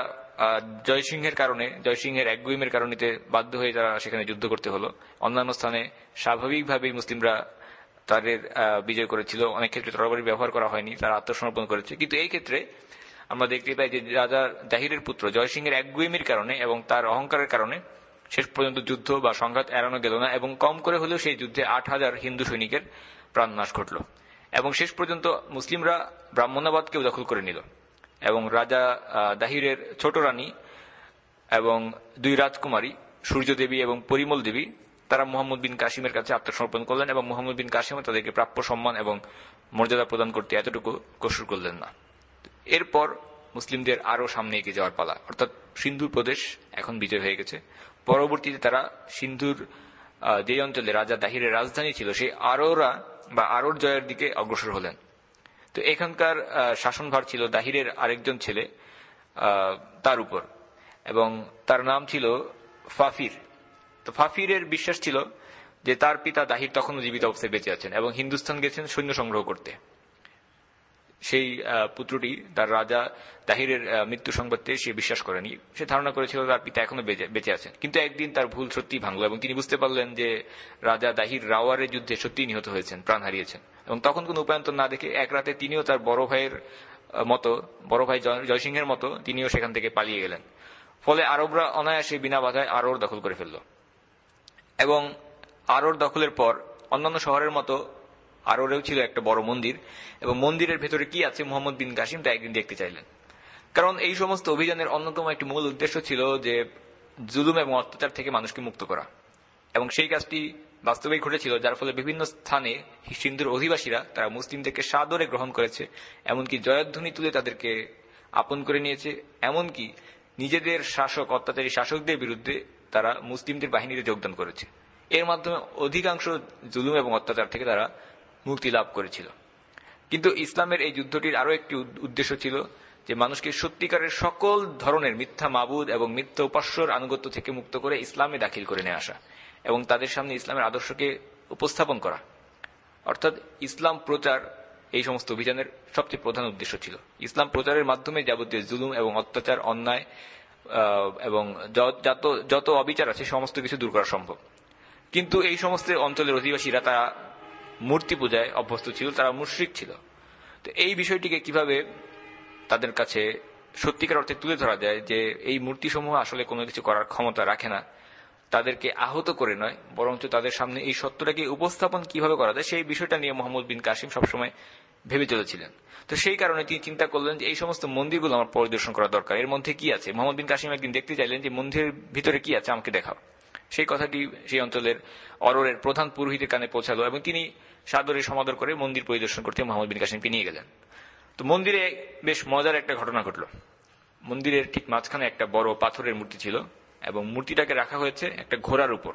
জয়সিংহের একগুইমের কারণে বাধ্য হয়ে তারা সেখানে যুদ্ধ করতে হলো, অন্যান্য স্থানে স্বাভাবিকভাবেই মুসলিমরা তাদের বিজয় করেছিল। অনেক ক্ষেত্রে তরবারি ব্যবহার করা হয়নি, তারা আত্মসমর্পণ করেছে। কিন্তু এই ক্ষেত্রে আমরা দেখতে পাই যে রাজা দাহিরের পুত্র জয়সিংহের একগুইমির কারণে এবং তার অহংকারের কারণে শেষ পর্যন্ত যুদ্ধ বা সংঘাত এড়ানো গেল না এবং কম করে হলেও সেই যুদ্ধে 8,000 হিন্দু সৈনিকের প্রাণনাশ ঘটল। এবং শেষ পর্যন্ত মুসলিমরা ব্রাহ্মণাবাদকেও দখল করে নিল এবং রাজা দাহিরের ছোট রানী এবং 2 রাজকুমারী সূর্যদেবী এবং পরিমল দেবী তারা মুহাম্মদ বিন কাসিমের কাছে আত্মসমর্পণ করলেন এবং মুহাম্মদ বিন কাসিম তাদেরকে প্রাপ্য সম্মান এবং মর্যাদা প্রদান করতে এতটুকু কসুর করলেন না। এরপর মুসলিমদের আরো সামনে এগিয়ে যাওয়ার পালা, অর্থাৎ সিন্ধুর প্রদেশ এখন বিজয় হয়ে গেছে। পরবর্তীতে তারা সিন্ধুর যে অঞ্চলে রাজা দাহিরের রাজধানী ছিল সেই আরোর জয়ের দিকে অগ্রসর হলেন। তো এখানকার শাসনভার ছিল দাহিরের আরেকজন ছেলে তার উপর, এবং তার নাম ছিল ফাফির। তো ফাফিরের বিশ্বাস ছিল যে তার পিতা দাহির তখনও জীবিত অবস্থায় বেঁচে আছেন এবং হিন্দুস্তান গেছেন সৈন্য সংগ্রহ করতে। সেই পুত্রটি তার রাজা দাহিরের মৃত্যু সংবাদ পেয়ে সে বিশ্বাস করেনি, সে ধারণা করেছিল তার পিতা এখনো বেঁচে আছেন। কিন্তু একদিন তার ভুল সত্যিই ভাঙল এবং তিনি বুঝতে পারলেন যে রাজা দাহির রাওয়ারের যুদ্ধে সত্যিই নিহত হয়েছেন, প্রাণ হারিয়েছেন। এবং তখন কোন উপায়ন্তর না দেখে এক রাতে তিনিও তার বড় ভাই জয়সিংহের মতো তিনিও সেখান থেকে পালিয়ে গেলেন। ফলে আরবরা অনায়াসে বিনা বাধায় আরোর দখল করে ফেলল। এবং আরোর দখলের পর অন্যান্য শহরের মতো আরোরেও ছিল একটা বড় মন্দির, এবং মন্দিরের ভেতরে কি আছে মুহাম্মদ বিন কাসিম তা একদিন দেখতে চাইলেন। কারণ এই সমস্ত অভিযানের অন্যতম একটি মূল উদ্দেশ্য ছিল যে জুলুম এবং অত্যাচার থেকে মানুষকে মুক্ত করা, এবং সেই কাজটি বাস্তবেই ঘটেছিল, যার ফলে বিভিন্ন স্থানে সিন্ধুর অধিবাসীরা তারা মুসলিমদেরকে সাদরে গ্রহণ করেছে, এমনকি জয়ধ্বনি তুলে তাদেরকে আপন করে নিয়েছে। এমনকি নিজেদের অত্যাচারী শাসকদের বিরুদ্ধে তারা মুসলিমদের বাহিনীতে যোগদান করেছে। এর মাধ্যমে অধিকাংশ জুলুম এবং অত্যাচার থেকে তারা মুক্তি লাভ করেছিল। কিন্তু ইসলামের এই যুদ্ধটির আরো একটি উদ্দেশ্য ছিল যে মানুষকে সত্যিকারের সকল ধরনের মিথ্যা মাবুদ এবং মিথ্যা উপাস্যর আনুগত্য থেকে মুক্ত করে ইসলামে দাখিল করে নিয়ে আসা এবং তাদের সামনে ইসলামের আদর্শকে উপস্থাপন করা। অর্থাৎ ইসলাম প্রচার এই সমস্ত অভিযানের সবচেয়ে প্রধান উদ্দেশ্য ছিল। ইসলাম প্রচারের মাধ্যমে যাবতীয় জুলুম এবং অত্যাচার, অন্যায় এবং যত অবিচার আছে সমস্ত কিছু দূর করা সম্ভব। কিন্তু এই সমস্ত অঞ্চলের অধিবাসীরা তারা মূর্তি পূজায় অভ্যস্ত ছিল, তারা মুশরিক ছিল। তো এই বিষয়টিকে কিভাবে তাদের কাছে সত্যিকার অর্থে তুলে ধরা যায় যে এই মূর্তিসমূহ আসলে কোনো কিছু করার ক্ষমতা রাখে না, তাদেরকে আহত করে নয়, বরঞ্চ তাদের সামনে এই সত্যটাকে উপস্থাপন কিভাবে করা যায়, সেই বিষয়টা নিয়ে মুহাম্মদ বিন কাসিম সবসময় ভেবে চলেছিলেন। তো সেই কারণে তিনি চিন্তা করলেন যে এই সমস্ত মন্দিরগুলো আমার পরিদর্শন করা দরকার, এর মধ্যে কি আছে। মোহাম্মদ বিন কাসিম একদিন দেখতে চাইলেন যে মন্দিরের ভিতরে কি আছে আমাকে দেখাও। সেই কথাটি সেই অঞ্চলের অরোরের প্রধান পুরোহিতের কানে পৌঁছালো এবং তিনি সাদরে সমাদর করে মন্দির পরিদর্শন করতে মোহাম্মদ বিন কাসিমকে নিয়ে গেলেন। তো মন্দিরে বেশ মজার একটা ঘটনা ঘটল। মন্দিরের ঠিক মাঝখানে একটা বড় পাথরের মূর্তি ছিল এবং মূর্তিটাকে রাখা হয়েছে একটা ঘোড়ার উপর,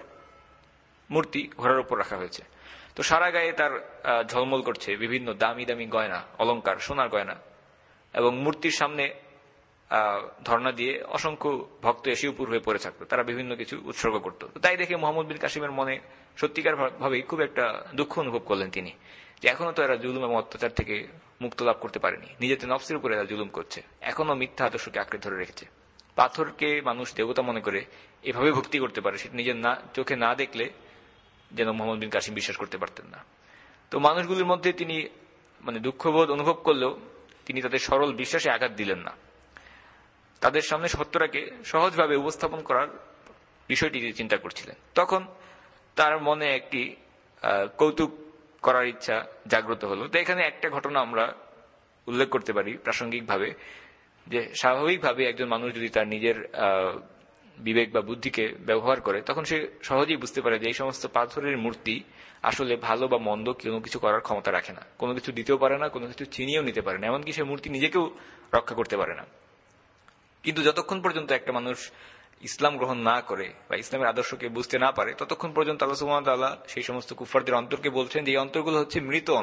ঘোড়ার উপর রাখা হয়েছে। তো সারা গায়ে তার ঝলমল করছে বিভিন্ন দামি দামি গয়না, অলংকার, সোনার গয়না, এবং মূর্তির সামনে ধর্ণা দিয়ে অসংখ্য ভক্ত এসে উপর হয়ে পড়ে থাকতো, তারা বিভিন্ন কিছু উৎসর্গ করত। তাই দেখে মোহাম্মদ বিন কাসিমের মনে সত্যিকার ভাবেই খুব একটা দুঃখ অনুভব করলেন তিনি, যে এখনো তো এরা জুলুম এবং অত্যাচার থেকে মুক্ত লাভ করতে পারেনি, নিজেদের নফসের উপরে এরা জুলুম করছে, এখনো মিথ্যা আদর্শকে আঁকড়ে ধরে রেখেছে। পাথরকে মানুষ দেবতা মনে করে এভাবে ভক্তি করতে পারে, সেটা নিজের চোখে না দেখলে যেন মোহাম্মদ বিন কাসিম বিশ্বাস করতে পারতেন না। তো মানুষগুলির মধ্যে তিনি দুঃখবোধ অনুভব করলেও তিনি তাদের সরল বিশ্বাসে আঘাত দিলেন না। তাদের সামনে সত্যটাকে সহজভাবে উপস্থাপন করার বিষয়টি তিনি চিন্তা করছিলেন। তখন তার মনে একটি কৌতুক করার ইচ্ছা জাগ্রত হলো। তো এখানে একটা ঘটনা আমরা উল্লেখ করতে পারি প্রাসঙ্গিকভাবে, যে স্বাভাবিকভাবে একজন মানুষ যদি তার নিজের বিবেক বা বুদ্ধিকে ব্যবহার করে, তখন সে সহজেই বুঝতে পারে যে এই সমস্ত পাথরের মূর্তি আসলে ভালো বা মন্দ কোনো কিছু করার ক্ষমতা রাখে না, কোনো কিছু দিতেও পারে না, কোনো কিছু চিনিয়েও নিতে পারে না, এমনকি সে মূর্তি নিজেকেও রক্ষা করতে পারে না। কিন্তু যতক্ষণ পর্যন্ত একটা মানুষ ইসলাম গ্রহণ না করে বা ইসলামের আদর্শকে বুঝতে না পারে, ততক্ষণ পর্যন্ত আল্লাহ সুবহানাহু ওয়া তাআলা সেই সমস্ত কুফফারদের অন্তরকে বলছেন যে এই অন্তরগুলো হচ্ছে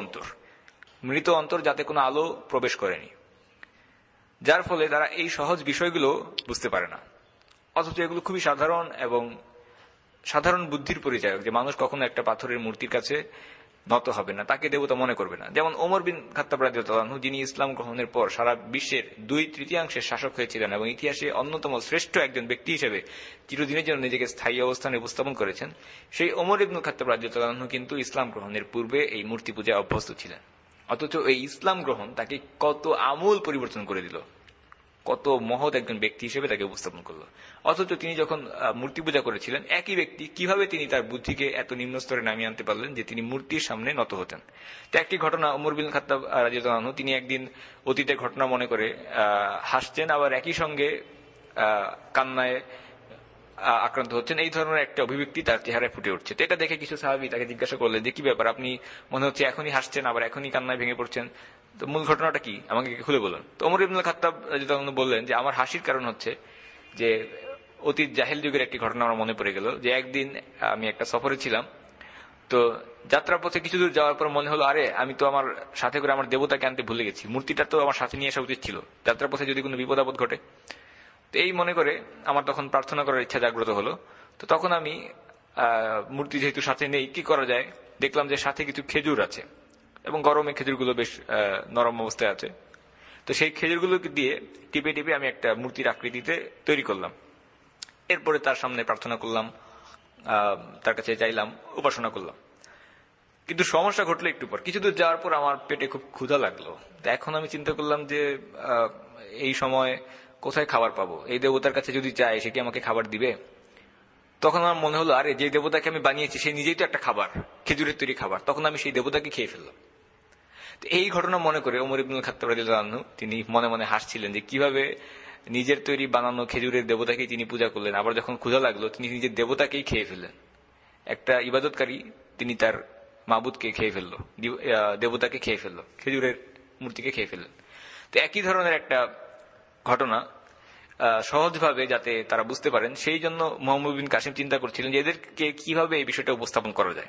মৃত অন্তর, যাতে কোনো আলো প্রবেশ করেনি, যার ফলে তারা এই সহজ বিষয়গুলো বুঝতে পারে না। অথচ এগুলো খুবই সাধারণ এবং সাধারণ বুদ্ধির পরিচায়ক, যে মানুষ কখনো একটা পাথরের মূর্তির কাছে নত হবে না, তাকে দেবতা মনে করবে না। যেমন ওমর বিন খাত্তাব রাদিয়াল্লাহু আনহু, যিনি ইসলাম গ্রহণের পর সারা বিশ্বের 2/3 শাসক হয়েছিলেন এবং ইতিহাসে অন্যতম শ্রেষ্ঠ একজন ব্যক্তি হিসেবে চিরদিনের জন্য নিজেকে স্থায়ী অবস্থানে উপস্থাপন করেছেন, সেই ওমর ইবনে খাত্তাব রাদিয়াল্লাহু আনহু কিন্তু ইসলাম গ্রহণের পূর্বে এই মূর্তি পূজায় অভ্যস্ত ছিলেন। অথচ এই ইসলাম গ্রহণ তাকে কত আমূল পরিবর্তন করে দিল, কত মহৎ একজন ব্যক্তি হিসেবে তাকে উপস্থাপন করলো। অথচ তিনি যখন মূর্তি পূজা করেছিলেন, একই ব্যক্তি কিভাবে তিনি তার বুদ্ধিকে এত নিম্ন স্তরে নামিয়ে আনতে পারলেন যে তিনি মূর্তির সামনে নত হতেন। তো একটি ঘটনা, ওমর বিন খাত্তাব রাদিয়াল্লাহু আনহু তিনি একদিন অতীতের ঘটনা মনে করে হাসছেন, আবার একই সঙ্গে কান্নায় আক্রান্ত হচ্ছেন, এই ধরনের একটা অভিব্যক্তি তার চেহারায় ফুটে উঠছে। তো এটা দেখে কিছু সাহাবী তাকে জিজ্ঞাসা করলেন যে কি ব্যাপার, আপনি মনে হচ্ছে এখনই হাসছেন আবার এখনই কান্নায় ভেঙে পড়ছেন, তো মূল ঘটনাটা কি, আমাকে খুলে বলুন। তো ওমর ইবনে খাত্তাব রাদিয়াল্লাহু আনহু বললেন যে আমার হাসির কারণ হচ্ছে যে অতীত জাহেল যুগের একটি ঘটনা আমার মনে পড়ে গেল, যে একদিন আমি একটা সফরে ছিলাম। তো যাত্রার পথে কিছু দূর যাওয়ার পর মনে হলো, আরে আমি তো আমার সাথে করে আমার দেবতাকে আনতে ভুলে গেছি, মূর্তিটা তো আমার সাথে নিয়ে আসা উচিত ছিল, যাত্রার পথে যদি কোনো বিপদ আপদ ঘটে। তো এই মনে করে আমার তখন প্রার্থনা করার ইচ্ছা জাগ্রত হলো। তো তখন আমি মূর্তি যেহেতু সাথে নেই, কি করা যায়, দেখলাম যে সাথে কিছু খেজুর আছে এবং গরমে খেজুরগুলো বেশ নরম অবস্থায় আছে। তো সেই খেজুরগুলোকে দিয়ে টিপে টিপে আমি একটা মূর্তির আকৃতিতে তৈরি করলাম। এরপরে তার সামনে প্রার্থনা করলাম, তার কাছে চাইলাম, উপাসনা করলাম। কিন্তু সমস্যা ঘটলো একটু পর, কিছু দূর যাওয়ার পর আমার পেটে খুব ক্ষুধা লাগলো। তো এখন আমি চিন্তা করলাম যে এই সময় কোথায় খাবার পাবো, এই দেবতার কাছে যদি চাই সে কি আমাকে খাবার দিবে। তখন আমার মনে হলো, আরে যে দেবতাকে আমি বানিয়েছি সে নিজেই তো একটা খাবার, খেজুরের তৈরি খাবার, তখন আমি সেই দেবতাকে খেয়ে ফেললাম। তো এই ঘটনা মনে করে ওমর ইবনুল খাত্তাব রাদিয়াল্লাহু আনহু তিনি মনে মনে হাসছিলেন যে কিভাবে নিজের তৈরি বানানো খেজুরের দেবতাকেই তিনি পূজা করলেন, আবার যখন ক্ষুধা লাগলো তিনি নিজের দেবতাকেই খেয়ে ফেললেন। একটা ইবাদতকারী তিনি তার মাবুদকে খেয়ে ফেললো, দেবতাকে খেয়ে ফেললো, খেজুরের মূর্তিকে খেয়ে ফেললেন। তো একই ধরনের একটা ঘটনা সহজভাবে যাতে তারা বুঝতে পারেন, সেই জন্য মোহাম্মদ বিন কাসিম চিন্তা করছিলেন যে এদেরকে কিভাবে এই বিষয়টা উপস্থাপন করা যায়।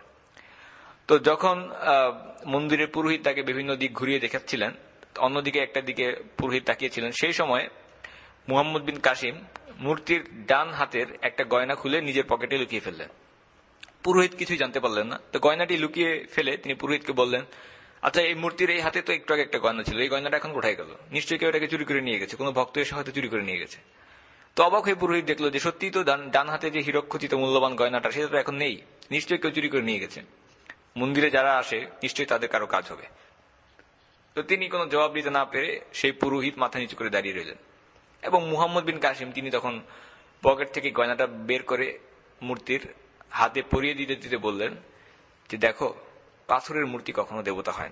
তো যখন মন্দিরের পুরোহিত তাকে বিভিন্ন দিক ঘুরিয়ে দেখাচ্ছিলেন, অন্যদিকে একটা দিকে পুরোহিত তাকিয়েছিলেন, সেই সময় মুহাম্মদ বিন কাসিম মূর্তির ডান হাতের একটা গয়না খুলে নিজের পকেটে লুকিয়ে ফেললেন। পুরোহিত কিছুই জানতে পারলেন না। তো গয়নাটি লুকিয়ে ফেলে তিনি পুরোহিতকে বললেন, আচ্ছা এই মূর্তির এই হাতে তো একটু আগে একটা গয়না ছিল, এই গয়নাটা এখন কোথায় গেল, নিশ্চয়ই কেউ এটাকে চুরি করে নিয়ে গেছে, কোনো ভক্ত এসে হয়তো চুরি করে নিয়ে গেছে। তো অবাক হয়ে পুরোহিত দেখলো যে সত্যিই তো ডান হাতে যে হীরকখচিত মূল্যবান গয়নাটা সেটা তো এখন নেই, নিশ্চয়ই কেউ চুরি করে নিয়ে গেছে, মন্দিরে যারা আসে নিশ্চয়ই তাদের কারো কাজ হবে। তো তিনি কোনো জবাব দিতে না পেরে সেই পুরোহিত মাথা নিচু করে দাঁড়িয়ে রইলেন এবং মুহাম্মদ বিন কাসিম তিনি তখন পকেট থেকে গয়নাটা বের করে মূর্তির হাতে পরিয়ে দিতে দিতে বললেন যে দেখো, পাথরের মূর্তি কখনো দেবতা হয় না,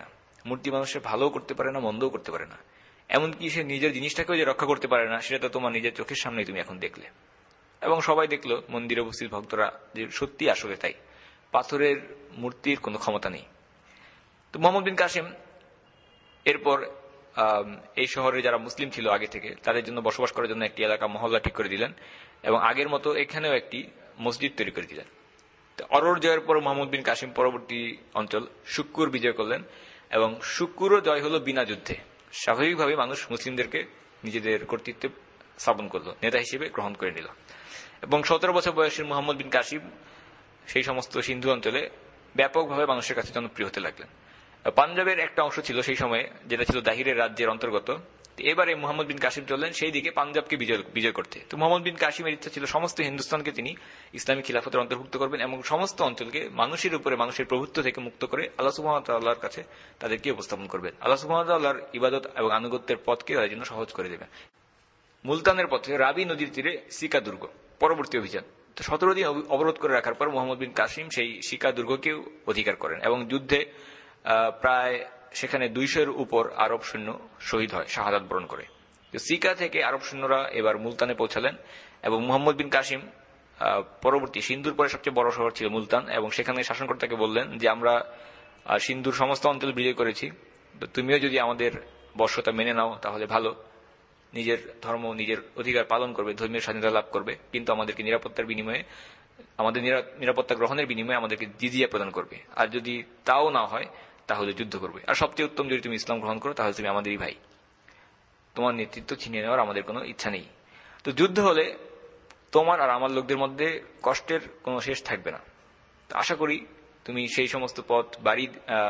মূর্তি মানুষের ভালোও করতে পারে না, মন্দও করতে পারে না। এমনকি সে নিজের জিনিসটাকেও যে রক্ষা করতে পারে না, সেটা তো তোমার নিজের চোখের সামনেই তুমি এখন দেখলে। এবং সবাই দেখলো, মন্দিরে উপস্থিত ভক্তরা, যে সত্যি আসলে তাই, পাথরের মূর্তির কোনো ক্ষমতা নেই। তো মোহাম্মদ বিন কাসেম এরপর এই শহরে যারা মুসলিম ছিল আগে থেকে, তাদের জন্য বসবাস করার জন্য একটি এলাকা, মহল্লা ঠিক করে দিলেন, এবং আগের মতো এখানেও একটি মসজিদ তৈরি করে দিলেন। অরোর জয়ের পর মোহাম্মদ বিন কাসিম পরবর্তী অঞ্চল সুক্কুর বিজয় করলেন, এবং সুক্কুরও জয় হলো বিনা যুদ্ধে। স্বাভাবিকভাবে মানুষ মুসলিমদেরকে নিজেদের কর্তৃত্বে স্থাপন করলো, নেতা হিসেবে গ্রহণ করে নিল। এবং 17 বছর বয়সের মোহাম্মদ বিন কাসিম সেই সমস্ত সিন্ধু অঞ্চলে ব্যাপকভাবে মানুষের কাছে জনপ্রিয় হতে লাগলেন। পাঞ্জাবের একটা অংশ ছিল সেই সময়ে, যেটা ছিল দাহিরের রাজ্যের অন্তর্গত। এবারে মোহাম্মদ বিন কাসিম চললেন সেই দিকে, পাঞ্জাবকে বিজয় করতে। তো মোহাম্মদ বিন কাসিমের ইচ্ছা ছিল সমস্ত হিন্দুস্তানকে তিনি ইসলামী খিলাফতের অন্তর্ভুক্ত করবেন, এবং সমস্ত অঞ্চলকে মানুষের উপরে, মানুষের প্রভুত্ব থেকে মুক্ত করে আল্লাহ সুবহানাহু ওয়া তাআলার কাছে তাদেরকে উপস্থাপন করবেন। আল্লাহ সুবহানাহু ওয়া তাআলার ইবাদত এবং আনুগত্যের পথকে তাদের জন্য সহজ করে দেবেন। মুলতানের পথে রাবি নদীর তীরে সিকা দুর্গ পরবর্তী অভিযান। তো 17 দিন অবরোধ করে রাখার পর মোহাম্মদ বিন কাসিম সেই সিকা দুর্গকেও অধিকার করেন, এবং যুদ্ধে প্রায় সেখানে 200-এর উপর আরব সৈন্য শহীদ হয়, শাহাদাত বরণ করে। সিকা থেকে আরব সৈন্যরা এবার মুলতানে পৌঁছালেন, এবং মোহাম্মদ বিন কাসিম পরবর্তী সিন্ধুর পরে সবচেয়ে বড় শহর ছিল মুলতান, এবং সেখানে শাসনকর্তাকে বললেন যে আমরা সিন্ধুর সমস্ত অঞ্চল বিজয় করেছি, তো তুমিও যদি আমাদের বর্ষতা মেনে নাও তাহলে ভালো, নিজের ধর্ম, নিজের অধিকার পালন করবে, ধর্মীয় স্বাধীনতা লাভ করবে, কিন্তু আমাদেরকে নিরাপত্তার বিনিময়ে, আমাদের নিরাপত্তা গ্রহণের বিনিময়ে আমাদেরকে জিজিয়া প্রদান করবে, আর যদি তাও না হয় তাহলে যুদ্ধ করবে, আর সবচেয়ে উত্তম যদি তুমি ইসলাম গ্রহণ করো তাহলে তুমি আমাদেরই ভাই, তোমার নেতৃত্ব ছিনিয়ে নেওয়ার আমাদের কোনো ইচ্ছা নেই। তো যুদ্ধ হলে তোমার আর আমার লোকদের মধ্যে কষ্টের কোনো শেষ থাকবে না। তো আশা করি তুমি সেই সমস্ত পথ বাড়ি,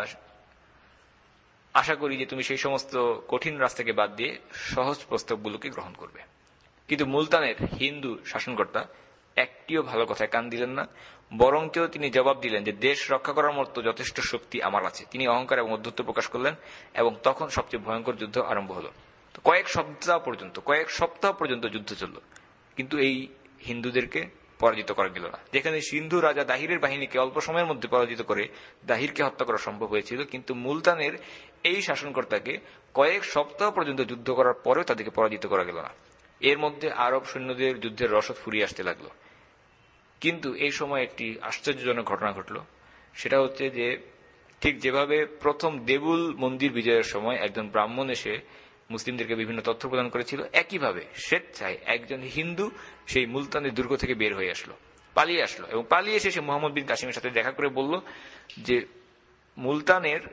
আশা করি যে তুমি সেই সমস্ত কঠিন রাস্তাকে বাদ দিয়ে সহজ প্রস্তাবগুলোকে গ্রহণ করবে। কিন্তু মুলতানের হিন্দু শাসনকর্তা একটিও ভালো কথায় কান দিলেন না, বরঞ্চ তিনি জবাব দিলেন যে দেশ রক্ষা করার মতো যথেষ্ট শক্তি আমার আছে। তিনি অহংকার এবং অধ্যত্ব প্রকাশ করলেন, এবং তখন সবচেয়ে ভয়ঙ্কর যুদ্ধ আরম্ভ হল। তো কয়েক সপ্তাহ পর্যন্ত যুদ্ধ চলল, কিন্তু এই হিন্দুদেরকে পরাজিত করা গেল না। যেখানে সিন্ধু রাজা দাহিরের বাহিনীকে অল্প সময়ের মধ্যে পরাজিত করে দাহিরকে হত্যা করা সম্ভব হয়েছিল, কিন্তু মুলতানের এই শাসনকর্তাকে কয়েক সপ্তাহ পর্যন্ত যুদ্ধ করার পরেও তাদেরকে পরাজিত করা গেল না। এর মধ্যে আরব সৈন্যদের যুদ্ধের রসদ ফুরিয়ে আসতে লাগলো। কিন্তু এই সময় একটি আশ্চর্যজনক ঘটনা ঘটল। সেটা হচ্ছে যে ঠিক যেভাবে প্রথম দেবুল মন্দির বিজয়ের সময় একজন ব্রাহ্মণ এসে মুসলিমদেরকে বিভিন্ন তথ্য প্রদান করেছিল, একইভাবে স্বেচ্ছায় একজন হিন্দু সেই মুলতানের দুর্গ থেকে বের হয়ে আসলো, পালিয়ে আসলো, এবং পালিয়ে এসে সে মোহাম্মদ বিন কাসিমের সাথে দেখা করে বলল যে মুলতানের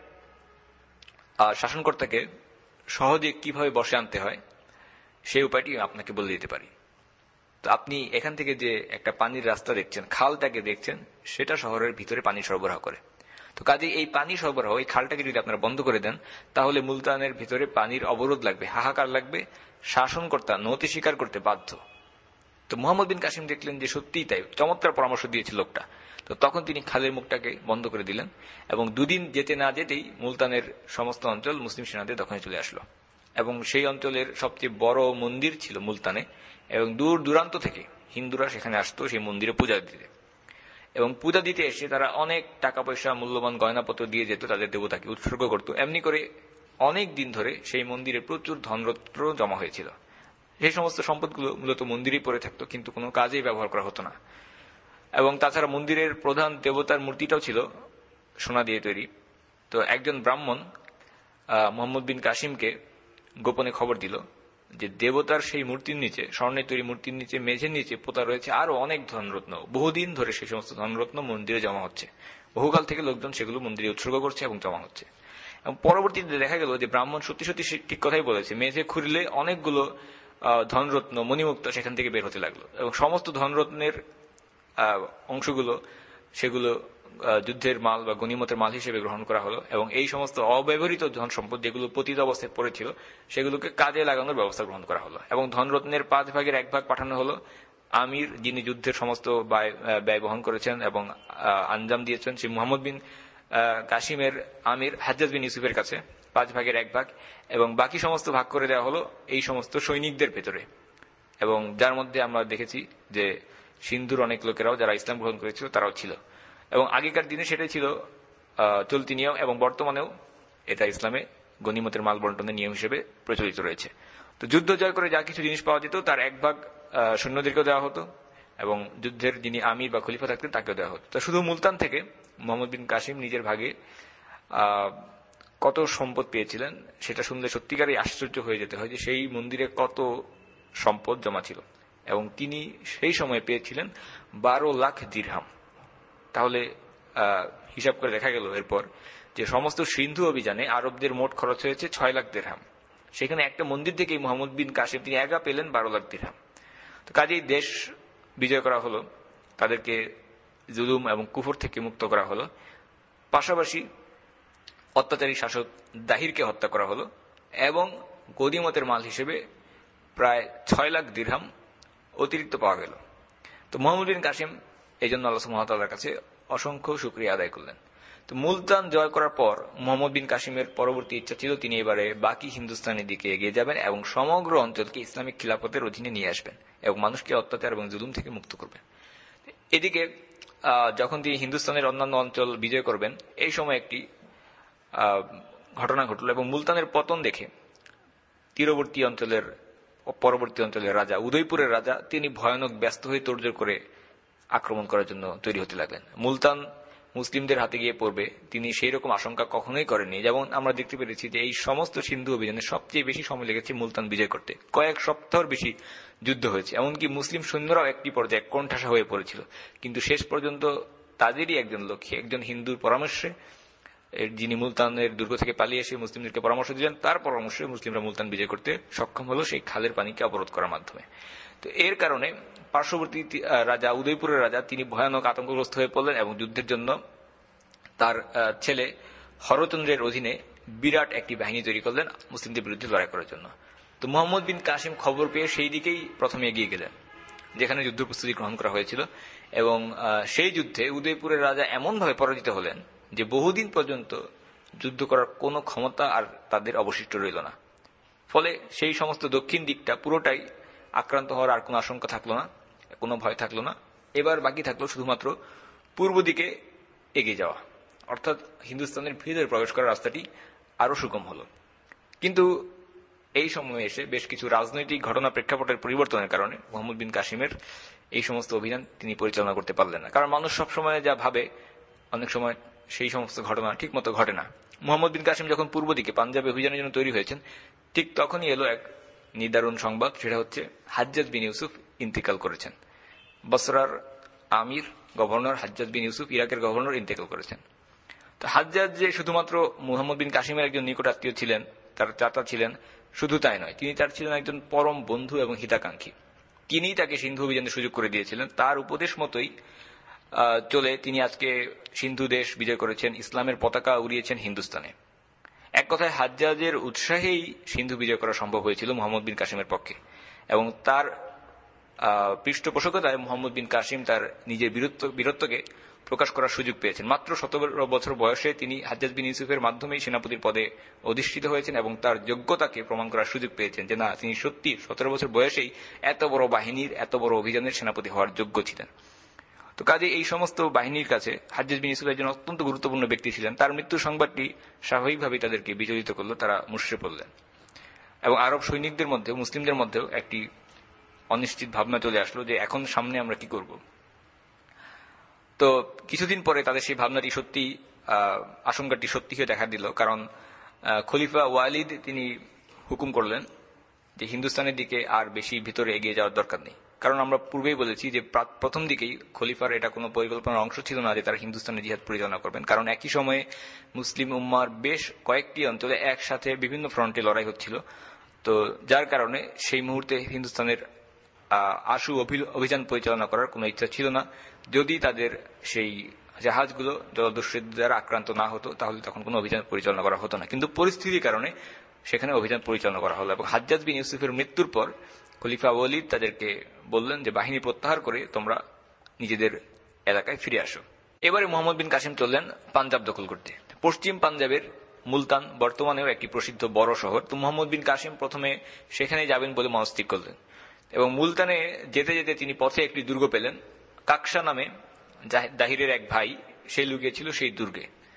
শাসনকর্তাকে সহজে কিভাবে বসে আনতে হয় সেই উপায়টি আপনাকে বলে দিতে পারি। তো আপনি এখান থেকে যে একটা পানির রাস্তা দেখছেন, খালটাকে দেখছেন, সেটা শহরের ভিতরে পানি সরবরাহ করে। তো কাজে এই পানি সরবরাহ, এই খালটাকে যদি আপনারা বন্ধ করে দেন, তাহলে মুলতানের ভিতরে পানির অবরোধ লাগবে, হাহাকার লাগবে, শাসনকর্তা নতি স্বীকার করতে বাধ্য। তো মোহাম্মদ বিন কাসিম দেখলেন যে সত্যিই তাই, চমৎকার পরামর্শ দিয়েছিল লোকটা। তো তখন তিনি খালের মুখটাকে বন্ধ করে দিলেন, এবং দুদিন যেতে না যেতেই মুলতানের সমস্ত অঞ্চল মুসলিম সেনাদের দখলে চলে আসলো, এবং সেই অঞ্চলের সবচেয়ে বড় মন্দির ছিল মুলতানে, এবং দূর দূরান্ত থেকে হিন্দুরা সেখানে আসতো সেই মন্দিরে পূজা দিতে, এবং পূজা দিতে এসে তারা অনেক টাকা পয়সা, মূল্যবান গয়নাপত্র দিয়ে যেত, তাদের দেবতাকে উৎসর্গ করত। এমনি করে অনেক দিন ধরে সেই মন্দিরে প্রচুর ধনরত্ন জমা হয়েছিল। সেই সমস্ত সম্পদগুলো মূলত মন্দিরেই পড়ে থাকতো, কিন্তু কোনো কাজেই ব্যবহার করা হতো না। এবং তাছাড়া মন্দিরের প্রধান দেবতার মূর্তিটাও ছিল সোনা দিয়ে তৈরি। তো একজন ব্রাহ্মণ মোহাম্মদ বিন কাসিমকে গোপনে খবর দিল যে দেবতার সেই মূর্তির নিচে, স্বর্ণের তৈরি মূর্তির নিচে, মেঝের নিচে পোতা রয়েছে আরো অনেক ধনরত্ন। বহুদিন ধরে সেই সমস্ত ধনরত্ন মন্দিরে জমা হচ্ছে, বহুকাল থেকে লোকজন সেগুলো মন্দিরে উৎসর্গ করছে এবং জমা হচ্ছে। এবং পরবর্তীতে দেখা গেল যে ব্রাহ্মণ সত্যি সত্যি ঠিক কথাই বলেছে, মেঝে খুঁড়লে অনেকগুলো ধনরত্ন, মণিমুক্ত সেখান থেকে বের হতে লাগলো, এবং সমস্ত ধনরত্নের অংশগুলো সেগুলো যুদ্ধের মাল বা গনিমতের মাল হিসেবে গ্রহণ করা হলো, এবং এই সমস্ত অব্যবহৃত ধন সম্পদ যেগুলো পতিত অবস্থায় পড়েছিল সেগুলোকে কাজে লাগানোর ব্যবস্থা গ্রহণ করা হলো, এবং ধনরত্নের 5 ভাগের 1 ভাগ পাঠানো হলো আমির, যিনি যুদ্ধের সমস্ত ব্যয় বহন করেছেন এবং আঞ্জাম দিয়েছেন, সেই মোহাম্মদ বিন কাসিমের আমির হাজ্জাজ বিন ইউসুফের কাছে 5 ভাগের 1 ভাগ, এবং বাকি সমস্ত ভাগ করে দেওয়া হলো এই সমস্ত সৈনিকদের ভেতরে। এবং যার মধ্যে আমরা দেখেছি যে সিন্ধুর অনেক লোকেরাও যারা ইসলাম গ্রহণ করেছিল তারাও ছিল, এবং আগেকার দিনে সেটাই ছিল চলতি নিয়ম, এবং বর্তমানেও এটা ইসলামে গনিমতের মাল বন্টনের নিয়ম হিসেবে প্রচলিত রয়েছে। তো যুদ্ধ জয় করে যা কিছু জিনিস পাওয়া যেত তার এক ভাগ সৈন্যদেরকেও দেওয়া হতো এবং যুদ্ধের যিনি আমির বা খলিফা থাকতেন তাকেও দেওয়া হতো। তো শুধু মুলতান থেকে মোহাম্মদ বিন কাসিম নিজের ভাগে কত সম্পদ পেয়েছিলেন সেটা শুনলে সত্যিকারই আশ্চর্য হয়ে যেতে হয় যে সেই মন্দিরে কত সম্পদ জমা ছিল। এবং তিনি সেই সময় পেয়েছিলেন 12 লাখ দিরহাম। তাহলে হিসাব করে দেখা গেল এরপর যে সমস্ত সিন্ধু অভিযানে আরবদের মোট খরচ হয়েছে 6 লাখ দিরহাম। সেখানে একটা মন্দির থেকেই মোহাম্মদ বিন কাসিম তিনি একা পেলেন 12 লাখ দিরহাম। তো কাজেই দেশ বিজয় করা হলো, তাদেরকে জুলুম এবং কুফর থেকে মুক্ত করা হলো, পাশাপাশি অত্যাচারী শাসক দাহিরকে হত্যা করা হলো এবং গনিমতের মাল হিসেবে প্রায় 6 লাখ দিরহাম অতিরিক্ত পাওয়া গেল। তো মোহাম্মদ বিন কাসিম এই জন্য আল্লাহ সুবহানাহু ওয়া তাআলার কাছে অসংখ্য শুকরিয়া আদায় করলেন। তো মুলতান জয় করার পর মোহাম্মদ বিন কাসিমের পরবর্তী ইচ্ছা ছিল তিনি এবারে বাকি হিন্দুস্তানের দিকে এগিয়ে যাবেন এবং সমগ্র অঞ্চলকে ইসলামিক খিলাফতের অধীনে নিয়ে আসবেন এবং মানুষকে অত্যাচার এবং জুলুম থেকে মুক্ত করবেন। এদিকে যখন তিনি হিন্দুস্তানের অন্যান্য অঞ্চল বিজয় করবেন এই সময় একটি ঘটনা ঘটল এবং মুলতানের পতন দেখে পরবর্তী অঞ্চলের রাজা উদয়পুরের রাজা তিনি ভয়ানক ব্যস্ত হয়ে তোড়জোড় করে আক্রমণ করার জন্য তৈরি হতে লাগলেন। মুলতান মুসলিমদের হাতে গিয়ে পড়বে তিনি সেই রকম আশঙ্কা কখনোই করেননি। যেমন আমরা দেখতে পেরেছি যে এই সমস্ত সিন্ধু অভিযানে সবচেয়ে বেশি সময় লেগেছে মুলতান বিজয় করতে, কয়েক সপ্তাহের বেশি যুদ্ধ হয়েছে। এমনকি মুসলিম সৈন্যরাও একটি পর্যায়ে কোণঠাসা হয়ে পড়েছিল, কিন্তু শেষ পর্যন্ত তাদেরই একজন লোক, একজন হিন্দুর পরামর্শে, যিনি মুলতানের দুর্গ থেকে পালিয়ে এসে মুসলিমদেরকে পরামর্শ দিলেন, তার পরামর্শে মুসলিমরা মুলতান বিজয় করতে সক্ষম হলো সেই খালের পানিকে অবরোধ করার মাধ্যমে। তো এর কারণে পার্শ্ববর্তী রাজা উদয়পুরের রাজা তিনি ভয়ানক আতঙ্কগ্রস্ত হয়ে পড়লেন এবং যুদ্ধের জন্য তার ছেলে হরচন্দ্রের অধীনে বিরাট একটি বাহিনী তৈরি করলেন মুসলিমদের বিরুদ্ধে লড়াই করার জন্য। তো মোহাম্মদ বিন কাসিম খবর পেয়ে সেই দিকেই প্রথমে এগিয়ে গেলেন যেখানে যুদ্ধ প্রস্তুতি গ্রহণ করা হয়েছিল এবং সেই যুদ্ধে উদয়পুরের রাজা এমনভাবে পরাজিত হলেন যে বহুদিন পর্যন্ত যুদ্ধ করার কোনো ক্ষমতা আর তাদের অবশিষ্ট রইল না। ফলে সেই সমস্ত দক্ষিণ দিকটা পুরোটাই আক্রান্ত হওয়ার আর কোনো আশঙ্কা থাকলো না, কোনো ভয় থাকলো না। এবার বাকি থাকলো শুধুমাত্র পূর্ব দিকে এগিয়ে যাওয়া, অর্থাৎ হিন্দুস্তানের ভিতরে প্রবেশ করার রাস্তাটি আরো সুগম হল। কিন্তু এই সময়ে এসে বেশ কিছু রাজনৈতিক ঘটনা প্রেক্ষাপটের পরিবর্তনের কারণে মোহাম্মদ বিন কাসিমের এই সমস্ত অভিযান তিনি পরিচালনা করতে পারলেন না। কারণ মানুষ সবসময় যা ভাবে অনেক সময় সেই সমস্ত ঘটনা ঠিক মতো ঘটে না। মোহাম্মদ বিন কাসিম যখন পূর্ব দিকে পাঞ্জাবে অভিযানের জন্য তৈরি হয়েছেন ঠিক তখনই এলো এক নিদারুণ সংবাদ, সেটা হচ্ছে হাজ্জাজ বিন ইউসুফ ইন্তেকাল করেছেন। বসরার আমির গভর্নর হাজ্জাজ বিন ইউসুফ, ইরাকের গভর্নর, ইন্তেকাল করেছেন। তো হাজ্জাজ যে শুধুমাত্র মুহাম্মদ বিন কাসিমের একজন নিকট আত্মীয় ছিলেন, তার চাচা ছিলেন, শুধু তাই নয়, তিনি তার ছিলেন একজন পরম বন্ধু এবং হিতাকাঙ্ক্ষী। তিনিই তাকে সিন্ধু অভিযানের সুযোগ করে দিয়েছিলেন। তার উপদেশ মতোই চলে তিনি আজকে সিন্ধু দেশ বিজয় করেছেন, ইসলামের পতাকা উড়িয়েছেন হিন্দুস্তানে। এক কথায় হাজ্জাজের উৎসাহেই সিন্ধু বিজয় করা সম্ভব হয়েছিল মোহাম্মদ বিন কাসিমের পক্ষে এবং তার পৃষ্ঠপোষকতায় মোহাম্মদ বিন কাসিম তার নিজের বীরত্বকে প্রকাশ করার সুযোগ পেয়েছেন। মাত্র 17 বছর বয়সে তিনি হাজ্জাজ বিন ইউসুফের মাধ্যমেই সেনাপতির পদে অধিষ্ঠিত হয়েছেন এবং তার যোগ্যতাকে প্রমাণ করার সুযোগ পেয়েছেন যে না, তিনি সত্যি 17 বছর বয়সেই এত বড় বাহিনীর, এত বড় অভিযানের সেনাপতি হওয়ার যোগ্য ছিলেন। তো কাজে এই সমস্ত বাহিনীর কাছে হাজ্জাজ বিন ইউসুফ একজন অত্যন্ত গুরুত্বপূর্ণ ব্যক্তি ছিলেন। তার মৃত্যুর সংবাদটি স্বাভাবিকভাবেই তাদেরকে বিচলিত করল, তারা মুষড়ে পড়লেন এবং আরব সৈনিকদের মধ্যে, মুসলিমদের মধ্যেও একটি অনিশ্চিত ভাবনা চলে আসলো যে এখন সামনে আমরা কি করব। তো কিছুদিন পরে তাদের সেই ভাবনাটি সত্যি, আশঙ্কাটি সত্যি হয়ে দেখা দিল। কারণ খলিফা ওয়ালিদ তিনি হুকুম করলেন যে হিন্দুস্তানের দিকে আর বেশি ভিতরে এগিয়ে যাওয়ার দরকার নেই। কারণ আমরা পূর্বেই বলেছি যে প্রথম দিকেই খলিফার এটা কোনো পরিকল্পনার অংশ ছিল না যে তারা হিন্দুস্তানে জিহাদ পরিচালনা করবেন। কারণ একই সময়ে মুসলিম উম্মার বেশ কয়েকটি অঞ্চলে একসাথে বিভিন্ন ফ্রন্টে লড়াই হচ্ছিল। তো যার কারণে সেই মুহূর্তে হিন্দুস্তানের আশু অভিযান পরিচালনা করার কোনো ইচ্ছা ছিল না। যদি তাদের সেই জাহাজগুলো জলদস্যুদের দ্বারা আক্রান্ত না হতো তাহলে তখন কোনো অভিযান পরিচালনা করা হতো না। কিন্তু পরিস্থিতির কারণে সেখানে অভিযান পরিচালনা করা হলো এবং হাজ্জাজ বিন ইউসুফের মৃত্যুর পর খলিফা ওয়ালিদ তাদেরকে বললেন যে বাহিনী প্রত্যাহার করে তোমরা নিজেদের এলাকায় ফিরে আসো। এবারে মোহাম্মদ বিন কাসিম চললেন পাঞ্জাব দখল করতে। পশ্চিম পাঞ্জাবের মুলতান বর্তমানেও একটি প্রসিদ্ধ বড় শহর। তো মোহাম্মদ বিন কাসিম প্রথমে সেখানে যাবেন বলে মনস্থির করলেন এবং মুলতানে যেতে যেতে তিনি পথে একটি দুর্গ পেলেন। কাকসা নামে দাহিরের এক ভাই, সে লুকিয়েছিল সেই দুর্গে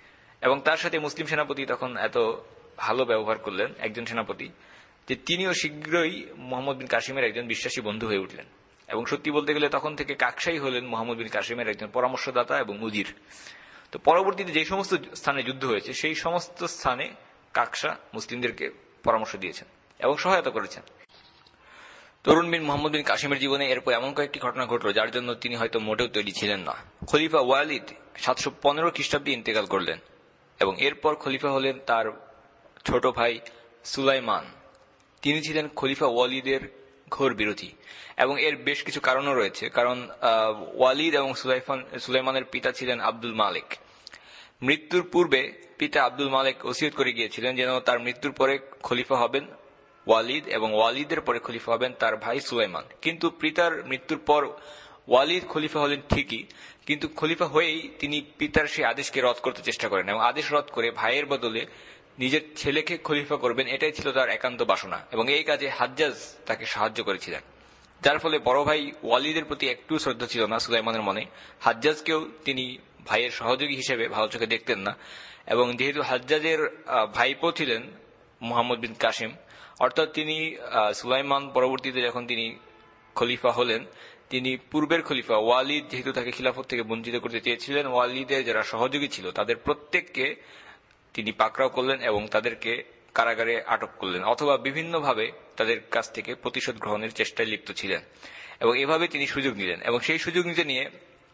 এবং তার সাথে মুসলিম সেনাপতি তখন এত ভালো ব্যবহার করলেন, একজন সেনাপতি, যে তিনিও শীঘ্রই মোহাম্মদ বিন কাসিমের একজন বিশ্বাসী বন্ধু হয়ে উঠলেন। এবং সত্যি বলতে গেলে তখন থেকে কাকসাই হলেন মোহাম্মদ বিন কাসিমের একজন পরামর্শদাতা এবং মুজির। তো পরবর্তীতে যে সমস্ত স্থানে যুদ্ধ হয়েছে সেই সমস্ত স্থানে কাকসা মুসলিমদেরকে পরামর্শ দিয়েছেন এবং সহায়তা করেছেন। তরুণ বিন মোহাম্মদ বিন কাসিমের জীবনে এরপর এমন কয়েকটি ঘটনা ঘটল যার জন্য তিনি হয়তো মোটেও তৈরি ছিলেন না। খলিফা ওয়ালিদ 715 খ্রিস্টাব্দে ইন্তেকাল করলেন এবং এরপর খলিফা হলেন তার ছোট ভাই সুলাইমান। তিনি ছিলেন খলিফা ওয়ালিদের ঘোর বিরোধী এবং এর বেশ কিছু কারণও রয়েছে। কারণ ওয়ালিদ এবং সুলাইমানের পিতা ছিলেন আব্দুল মালিক। মৃত্যুর পূর্বে পিতা আব্দুল মালিক ওসিয়ত করে গিয়েছিলেন যেন তার মৃত্যুর পরে খলিফা হবেন ওয়ালিদ এবং ওয়ালিদের পরে খলিফা হবেন তার ভাই সুলাইমান। কিন্তু পিতার মৃত্যুর পর ওয়ালিদ খলিফা হলেন ঠিকই, কিন্তু খলিফা হয়েই তিনি পিতার সেই আদেশকে রদ করতে চেষ্টা করেন এবং আদেশ রদ করে ভাইয়ের বদলে নিজের ছেলেকে খলিফা করবেন, এটাই ছিল তার একান্ত বাসনা। এবং এই কাজে হাজ্জাজ তাকে সাহায্য করেছিলেন, যার ফলে বড় ভাই ওয়ালিদের প্রতি একটু শ্রদ্ধা ছিল না সুলাইমানের মনে। হাজ্জাজকেও তিনি ভাইয়ের সহযোগী হিসেবে ভালো চোখে দেখতেন না। এবং যেহেতু হাজ্জাজের ভাইপো ছিলেন মোহাম্মদ বিন কাসিম, অর্থাৎ তিনি সুলাইমান পরবর্তীতে যখন তিনি খলিফা হলেন, তিনি পূর্বের খলিফা ওয়ালিদ যেহেতু তাকে খিলাফত থেকে বঞ্চিত করতে চেয়েছিলেন, ওয়ালিদের যারা সহযোগী ছিল তাদের প্রত্যেককে তিনি পাকড়াও করলেন এবং তাদেরকে কারাগারে আটক করলেন অথবা বিভিন্নভাবে তাদের কাছ থেকে প্রতিশোধ গ্রহণের চেষ্টায় লিপ্ত ছিলেন। এবং এভাবে তিনি সুযোগ নিলেন এবং সেই সুযোগ নিতে নিয়ে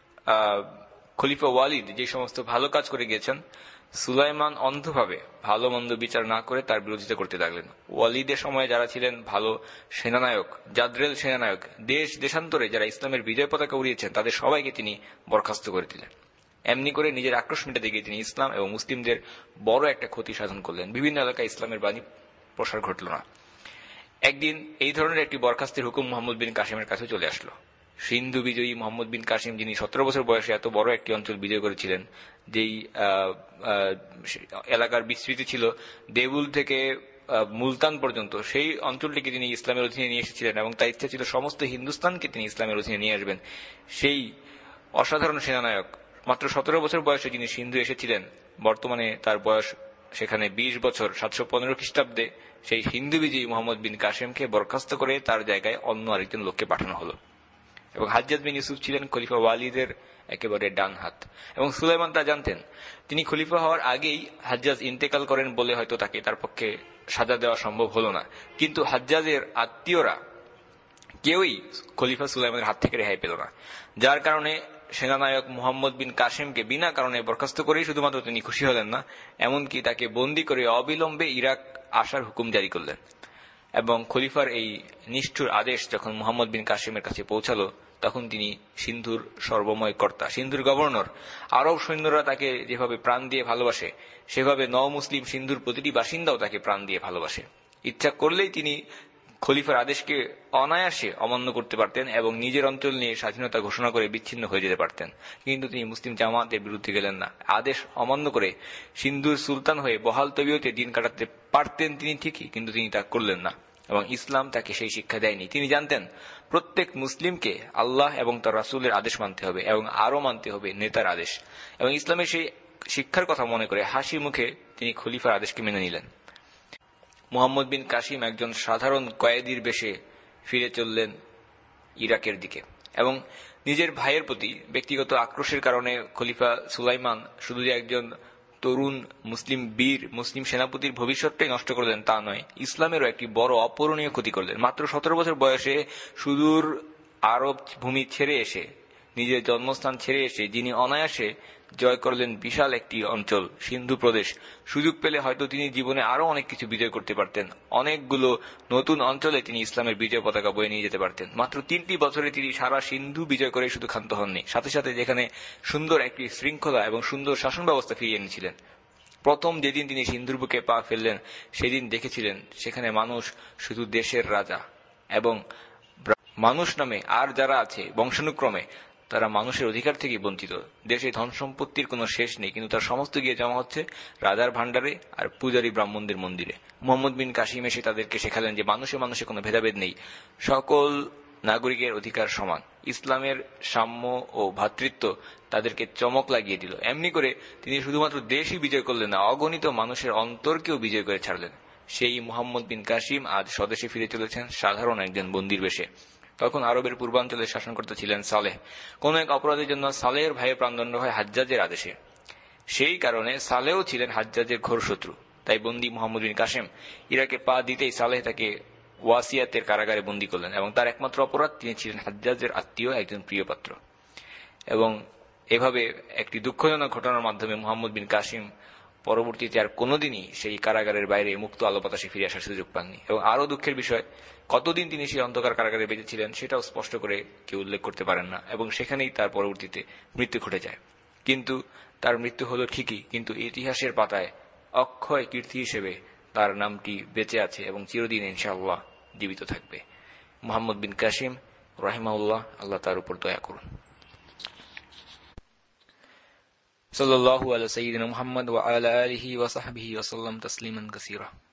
খলিফা ওয়ালিদ যে সমস্ত ভালো কাজ করে গিয়েছেন, সুলাইমান অন্ধভাবে ভালো মন্দ বিচার না করে তার বিরোধিতা করতে লাগলেন। ওয়ালিদের সময়ে যারা ছিলেন ভালো সেনানায়ক, জাদ্রেল সেনানায়ক, দেশান্তরে যারা ইসলামের বিজয় পতাকা উড়িয়েছেন তাদের সবাইকে তিনি বরখাস্ত করে দিলেন। এমনি করে নিজের আক্রোশ মেটাতে গিয়ে তিনি ইসলাম এবং মুসলিমদের বড় একটা ক্ষতি সাধন করলেন। বিভিন্ন এলাকায় ইসলামের বাণী প্রসার ঘটল না। একদিন এই ধরনের একটি বরখাস্তের হুকুম মোহাম্মদ বিন কাসিমের কাছে চলে আসলো। সিন্ধু বিজয়ী মোহাম্মদ বিন কাসিম, যিনি 17 বছর বয়সে এত বড় একটি অঞ্চল বিজয় করেছিলেন, যেই এলাকার বিস্তৃতি ছিল দেবুল থেকে মুলতান পর্যন্ত, সেই অঞ্চলটিকে তিনি ইসলামের অধীনে নিয়ে এসেছিলেন এবং তার ইচ্ছা ছিল সমস্ত হিন্দুস্তানকে তিনি ইসলামের অধীনে নিয়ে আসবেন। সেই অসাধারণ সেনানায়ক মাত্র 17 বছর বয়সে যিনি সিন্ধু এসেছিলেন, বর্তমানে তার বয়স সেখানে 20 বছর, 715 খ্রিস্টাব্দে সেই হিন্দু বিজয়ী মোহাম্মদ বিন কাসিমকে বরখাস্ত করে তার জায়গায় অন্য আরেকজন লোককে পাঠানো হলো। এবং হাজ্জাজ বিন ইউসুফ ছিলেন খলিফা ওয়ালিদের একেবারে ডান হাত এবং সুলাইমান তা জানতেন। তিনি খলিফা হওয়ার আগেই হাজ্জাজ ইন্তেকাল করেন বলে হয়তো তার পক্ষে সাজা দেওয়া সম্ভব হলো না, কিন্তু হাজ্জাজের আত্মীয়রা কেউই খলিফা সুলাইমানের হাত থেকে রেহাই পেল না, যার কারণে সেনানায়ক মোহাম্মদ বিন কাসিমকে বিনা কারণে বরখাস্ত করেই শুধুমাত্র তিনি খুশি হলেন না, এমনকি তাকে বন্দী করে অবিলম্বে ইরাক আসার হুকুম জারি করলেন। এবং খলিফার এই নিষ্ঠুর আদেশ যখন মোহাম্মদ বিন কাসিমের কাছে পৌঁছালো, তখন তিনি সিন্ধুর সর্বময় কর্তা, সিন্ধুর গভর্নর। আরব সৈন্যরা তাকে যেভাবে প্রাণ দিয়ে ভালোবাসে, সেভাবে মুসলিম সিন্ধুর প্রতিটি বাসিন্দাও তাকে প্রাণ দিয়ে ভালোবাসে। ইচ্ছা করলেই তিনি খলিফার আদেশকে অনায়াসে অমান্য করতে পারতেন এবং নিজের অঞ্চল নিয়ে স্বাধীনতা ঘোষণা করে বিচ্ছিন্ন হয়ে যেতে পারতেন, কিন্তু তিনি মুসলিম জামাতের বিরুদ্ধে গেলেন না। আদেশ অমান্য করে সিন্ধুর সুলতান হয়ে বহাল তবিয়তে দিন কাটাতে পারতেন তিনি ঠিকই, কিন্তু তিনি তা করলেন না এবং ইসলাম তাকে সেই শিক্ষা দেয়নি। তিনি জানতেন প্রত্যেক মুসলিমকে আল্লাহ এবং তার রাসূলের আদেশ মানতে হবে এবং আরও মানতে হবে নেতার আদেশ। এবং ইসলামের সেই শিক্ষার কথা মনে করে হাসি মুখে তিনি খলিফার আদেশকে মেনে নিলেন। মোহাম্মদ বিন কাসিম একজন সাধারণ কয়েদির বেশে ফিরে চললেন ইরাকের দিকে এবং নিজের ভাইয়ের প্রতি ব্যক্তিগত আক্রোশের কারণে খলিফা সুলাইমান শুধু যে একজন তরুণ মুসলিম বীর, মুসলিম সেনাপতির ভবিষ্যৎটাই নষ্ট করলেন তা নয়, ইসলামেরও একটি বড় অপূরণীয় ক্ষতি করলেন। মাত্র 17 বছর বয়সে সুদূর আরব ভূমি ছেড়ে এসে, নিজের জন্মস্থান ছেড়ে এসে যিনি অনায়াসে জয় করলেন বিশাল একটি অঞ্চল সিন্ধু প্রদেশ, সুযোগ পেলে হয়তো তিনি জীবনে আরো অনেক কিছু বিজয় করতে পারতেন। অনেকগুলো নতুন অঞ্চলে তিনি ইসলামের বিজয় পতাকা বয়ে নিয়ে যেতে পারতেন। মাত্র 3টি বছরে তিনি সারা সিন্ধু বিজয় করে শুধু ক্ষান্ত হননি, সাথে সাথে যেখানে সুন্দর একটি শৃঙ্খলা এবং সুন্দর শাসন ব্যবস্থা ফিরিয়ে এনেছিলেন। প্রথম যেদিন তিনি সিন্ধুর বুকে পা ফেললেন সেদিন দেখেছিলেন সেখানে মানুষ শুধু দেশের রাজা এবং মানুষ নামে আর যারা আছে বংশানুক্রমে তারা মানুষের অধিকার থেকে বঞ্চিত। দেশে ধন সম্পত্তির কোনো শেষ নেই, কিন্তু তার সমস্ত গিয়ে জমা হচ্ছে রাজার ভান্ডারে আর পূজারী ব্রাহ্মণদের মন্দিরে। মোহাম্মদ বিন কাসিম এসে তাদেরকে শেখালেন যে মানুষে মানুষে কোনো ভেদাভেদ নেই, সকল নাগরিকের অধিকার সমান। ইসলামের সাম্য ও ভ্রাতৃত্ব তাদেরকে চমক লাগিয়ে দিল। এমনি করে তিনি শুধুমাত্র দেশই বিজয় করলেন না, অগণিত মানুষের অন্তরকেও বিজয় করে ছাড়লেন। সেই মুহাম্মদ বিন কাসিম আজ স্বদেশে ফিরে চলেছেন সাধারণ একজন বন্দীর বেশে। তখন আরবের পূর্বাঞ্চলে শাসনকর্তা ছিলেন সালেহ। কোন এক অপরাধের জন্য সালেহের ভাইয়ের প্রাণদণ্ড হয় হাজ্জাজের আদেশে। সেই কারণে সালেহ ছিলেন হাজ্জাজের ঘোর শত্রু। তাই বন্দী মুহাম্মদ বিন কাসিম ইরাকে পা দিতেই সালেহ তাকে ওয়াসিয়াতের কারাগারে বন্দী করলেন, এবং তার একমাত্র অপরাধ তিনি ছিলেন হাজ্জাজের আত্মীয় একজন প্রিয় পাত্র। এবং এভাবে একটি দুঃখজনক ঘটনার মাধ্যমে মুহাম্মদ বিন কাসিম পরবর্তীতে আর কোনোদিনই সেই কারাগারের বাইরে মুক্ত আলো বাতাসে ফিরে আসার সুযোগ পাননি। এবং আরও দুঃখের বিষয়, কতদিন তিনি সেই অন্ধকার কারাগারে বেঁচেছিলেন সেটাও স্পষ্ট করে কেউ উল্লেখ করতে পারেন না, এবং সেখানেই তার পরবর্তীতে মৃত্যু ঘটে যায়। কিন্তু তার মৃত্যু হলো ঠিকই, কিন্তু ইতিহাসের পাতায় অক্ষয় কীর্তি হিসেবে তার নামটি বেঁচে আছে এবং চিরদিন ইনশাআল্লাহ জীবিত থাকবে। মুহাম্মদ বিন কাসিম রাহিমাহুল্লাহ, আল্লাহ তার উপর দয়া করুন। সাল্লাল্লাহু আলা সাইয়্যিদিনা মুহাম্মদ ওয়া আলা আলিহি ওয়া সাহবিহি ওয়া সাল্লাম তাসলিমান কাসীরা।